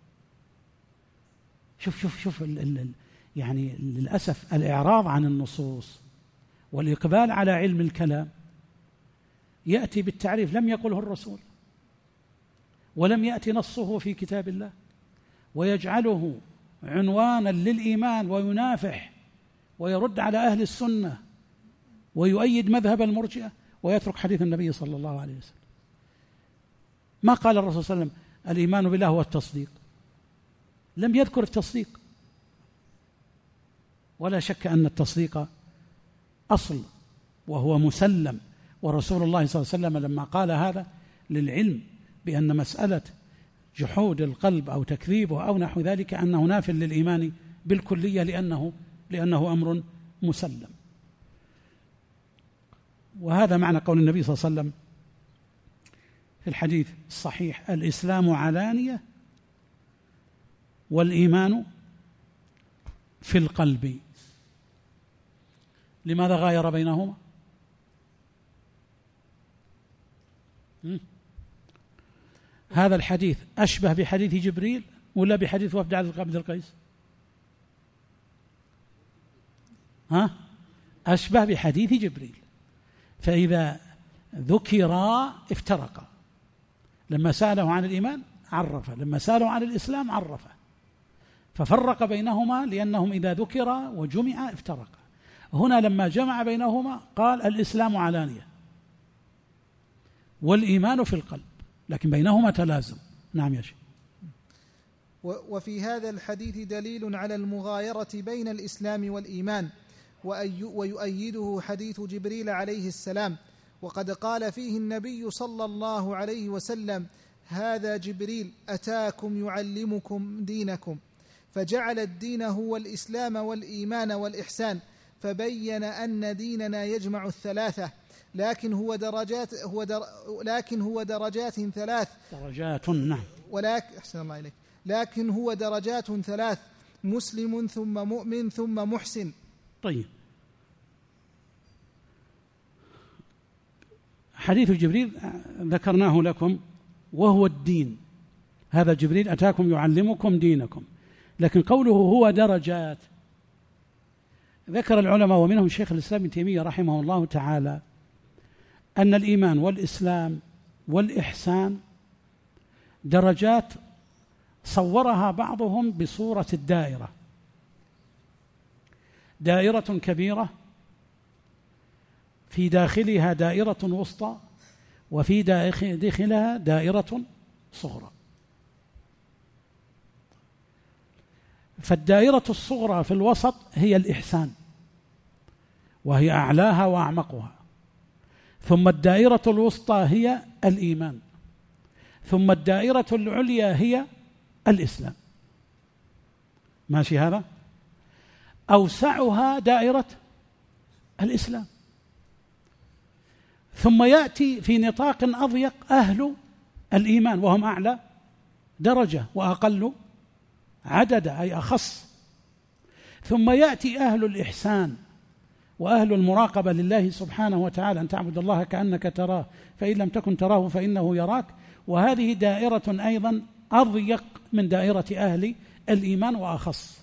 شوف يعني للأسف الإعراض عن النصوص والإقبال على علم الكلام، يأتي بالتعريف لم يقله الرسول ولم يأتي نصه في كتاب الله، ويجعله عنوانا للإيمان وينافح ويرد على أهل السنة ويؤيد مذهب المرجئة، ويترك حديث النبي صلى الله عليه وسلم. ما قال الرسول صلى الله عليه وسلم الإيمان بالله هو التصديق، لم يذكر التصديق. ولا شك أن التصديق أصل وهو مسلم، ورسول الله صلى الله عليه وسلم لما قال هذا للعلم بأن مسألة جحود القلب أو تكذيبه أو نحو ذلك أنه ناف للإيمان بالكلية لأنه أمر مسلم. وهذا معنى قول النبي صلى الله عليه وسلم في الحديث الصحيح: الإسلام علانية والإيمان في القلب. لماذا غاير بينهما؟ هذا الحديث أشبه بحديث جبريل ولا بحديث وفد عبد القيس؟ أشبه بحديث جبريل. فإذا ذكرا افترقا، لما سأله عن الإيمان عرفه، لما سأله عن الإسلام عرفه، ففرق بينهما لأنهم إذا ذكرا وجمع افترقا. هنا لما جمع بينهما قال الإسلام علانية والإيمان في القلب، لكن بينهما تلازم. نعم يا شيخ. وفي هذا الحديث دليل على المغايرة بين الإسلام والإيمان، ويؤيده حديث جبريل عليه السلام، وقد قال فيه النبي صلى الله عليه وسلم: هذا جبريل أتاكم يعلمكم دينكم، فجعل الدين هو الإسلام والإيمان والإحسان، فبين أن ديننا يجمع الثلاثة، لكن هو درجات ثلاث. نعم. أحسن الله إليك. لكن هو درجات ثلاث: مسلم ثم مؤمن ثم محسن. طيب، حديث جبريل ذكرناه لكم وهو الدين، هذا جبريل أتاكم يعلمكم دينكم، لكن قوله هو درجات، ذكر العلماء ومنهم شيخ الإسلام ابن تيمية رحمه الله تعالى أن الإيمان والإسلام والإحسان درجات صورها بعضهم بصورة الدائرة، دائرة كبيرة في داخلها دائرة وسطى، وفي داخلها دائرة صغرى. فالدائرة الصغرى في الوسط هي الإحسان، وهي أعلاها وأعمقها، ثم الدائرة الوسطى هي الإيمان، ثم الدائرة العليا هي الإسلام. ماشي هذا؟ أوسعها دائرة الإسلام، ثم يأتي في نطاق أضيق أهل الإيمان وهم أعلى درجة وأقل عدد أي أخص، ثم يأتي أهل الإحسان وأهل المراقبة لله سبحانه وتعالى، أن تعبد الله كأنك تراه فإن لم تكن تراه فإنه يراك، وهذه دائرة أيضا أضيق من دائرة أهل الإيمان وأخص.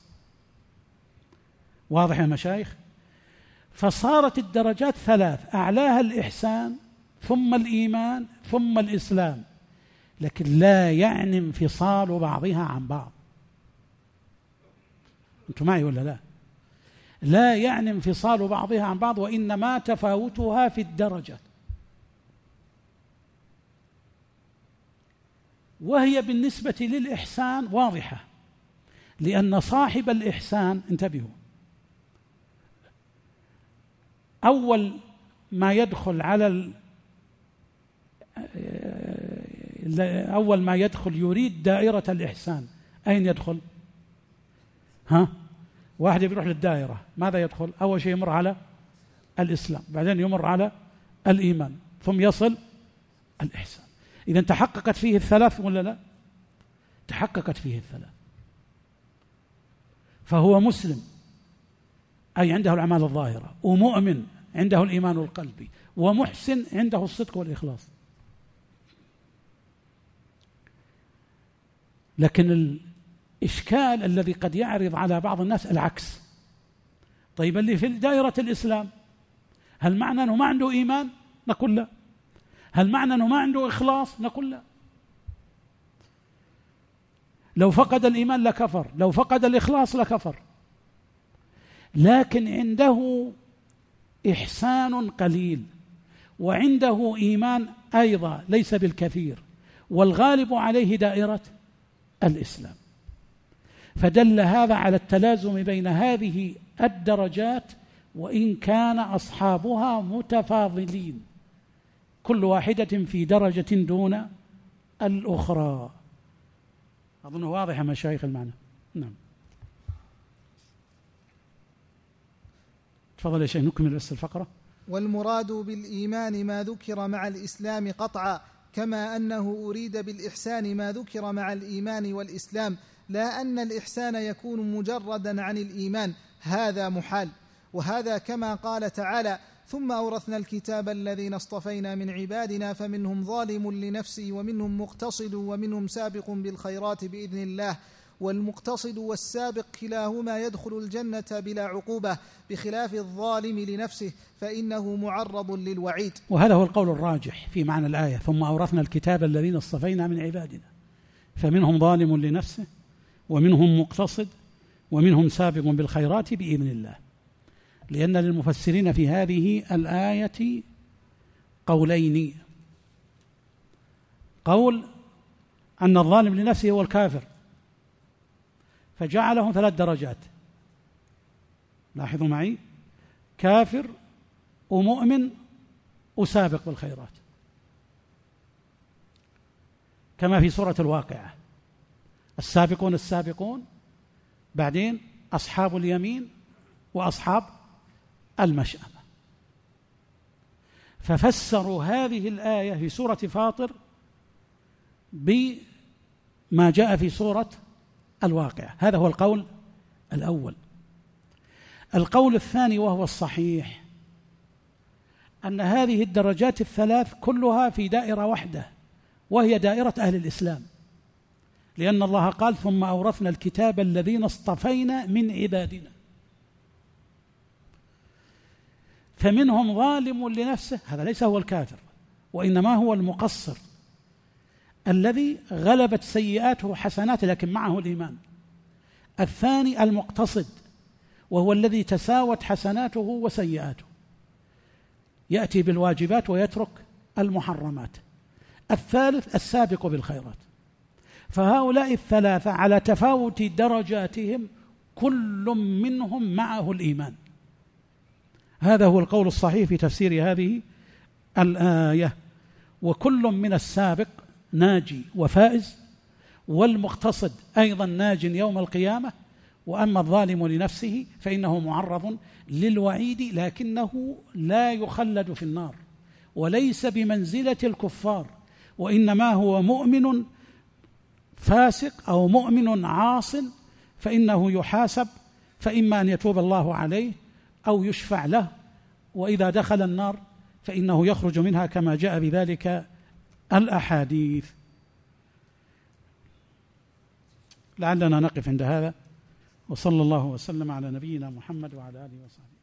واضح يا مشايخ؟ فصارت الدرجات ثلاث: أعلاها الإحسان ثم الإيمان ثم الإسلام، لكن لا يعني انفصال بعضها عن بعض. أنتم معي ولا لا؟ لا يعني انفصال بعضها عن بعض، وإنما تفاوتها في الدرجة. وهي بالنسبة للإحسان واضحة، لأن صاحب الإحسان، انتبهوا، أول ما يدخل أول ما يدخل يريد دائرة الإحسان، أين يدخل؟ واحد يروح للدائرة، ماذا يدخل؟ أول شيء يمر على الإسلام، بعدين يمر على الإيمان، ثم يصل الإحسان. إذا تحققت فيه الثلاث ولا لا؟ تحققت فيه الثلاث. فهو مسلم أي عنده الأعمال الظاهرة، ومؤمن عنده الإيمان القلبي، ومحسن عنده الصدق والإخلاص. لكن الإشكال الذي قد يعرض على بعض الناس العكس. طيب اللي في دائرة الإسلام، هل معنى أنه ما عنده إيمان؟ نقول لا. هل معنى أنه ما عنده إخلاص؟ نقول لا. لو فقد الإيمان لكفر، لو فقد الإخلاص لكفر. لكن عنده إحسان قليل، وعنده إيمان أيضا ليس بالكثير، والغالب عليه دائرة الإسلام. فدل هذا على التلازم بين هذه الدرجات، وإن كان أصحابها متفاضلين، كل واحدة في درجة دون الأخرى. أظن واضح يا مشايخ المعنى. نعم، تفضل يا شيخ نكمل بس الفقرة. والمراد بالإيمان ما ذكر مع الإسلام قطعا، كما أنه أريد بالإحسان ما ذكر مع الإيمان والإسلام، لا أن الإحسان يكون مجردا عن الإيمان، هذا محال. وهذا كما قال تعالى: ثم أورثنا الكتاب الذين اصطفينا من عبادنا فمنهم ظالم لنفسه ومنهم مقتصد ومنهم سابق بالخيرات بإذن الله. والمقتصد والسابق كلاهما يدخل الجنة بلا عقوبة، بخلاف الظالم لنفسه فإنه معرض للوعيد. وهذا هو القول الراجح في معنى الآية: ثم أورثنا الكتاب الذين اصطفينا من عبادنا فمنهم ظالم لنفسه ومنهم مقتصد ومنهم سابق بالخيرات بإذن الله. لأن للمفسرين في هذه الآية قولين: قول أن الظالم لنفسه هو الكافر، فجعلهم 3 درجات. لاحظوا معي: كافر ومؤمن وسابق بالخيرات، كما في سورة الواقعة: السابقون السابقون، بعدين أصحاب اليمين وأصحاب المشأمة. ففسروا هذه الآية في سورة فاطر بما جاء في سورة الواقعة. هذا هو القول الأول. القول الثاني وهو الصحيح أن هذه الدرجات ال3 كلها في دائرة واحدة، وهي دائرة أهل الإسلام، لأن الله قال: ثم أورثنا الكتاب الذين اصطفينا من عبادنا. فمنهم ظالم لنفسه، هذا ليس هو الكافر، وإنما هو المقصر الذي غلبت سيئاته حسنات لكن معه الإيمان. الثاني المقتصد، وهو الذي تساوت حسناته وسيئاته، يأتي بالواجبات ويترك المحرمات. الثالث السابق بالخيرات. فهؤلاء ال3 على تفاوت درجاتهم كل منهم معه الإيمان. هذا هو القول الصحيح في تفسير هذه الآية. وكل من السابق ناجي وفائز، والمقتصد أيضا ناج يوم القيامة. وأما الظالم لنفسه فإنه معرض للوعيد، لكنه لا يخلد في النار، وليس بمنزلة الكفار، وإنما هو مؤمن فاسق أو مؤمن عاص، فإنه يحاسب، فإما أن يتوب الله عليه أو يشفع له، وإذا دخل النار فإنه يخرج منها كما جاء بذلك الأحاديث. لعلنا نقف عند هذا، وصلى الله وسلم على نبينا محمد وعلى آله وصحبه.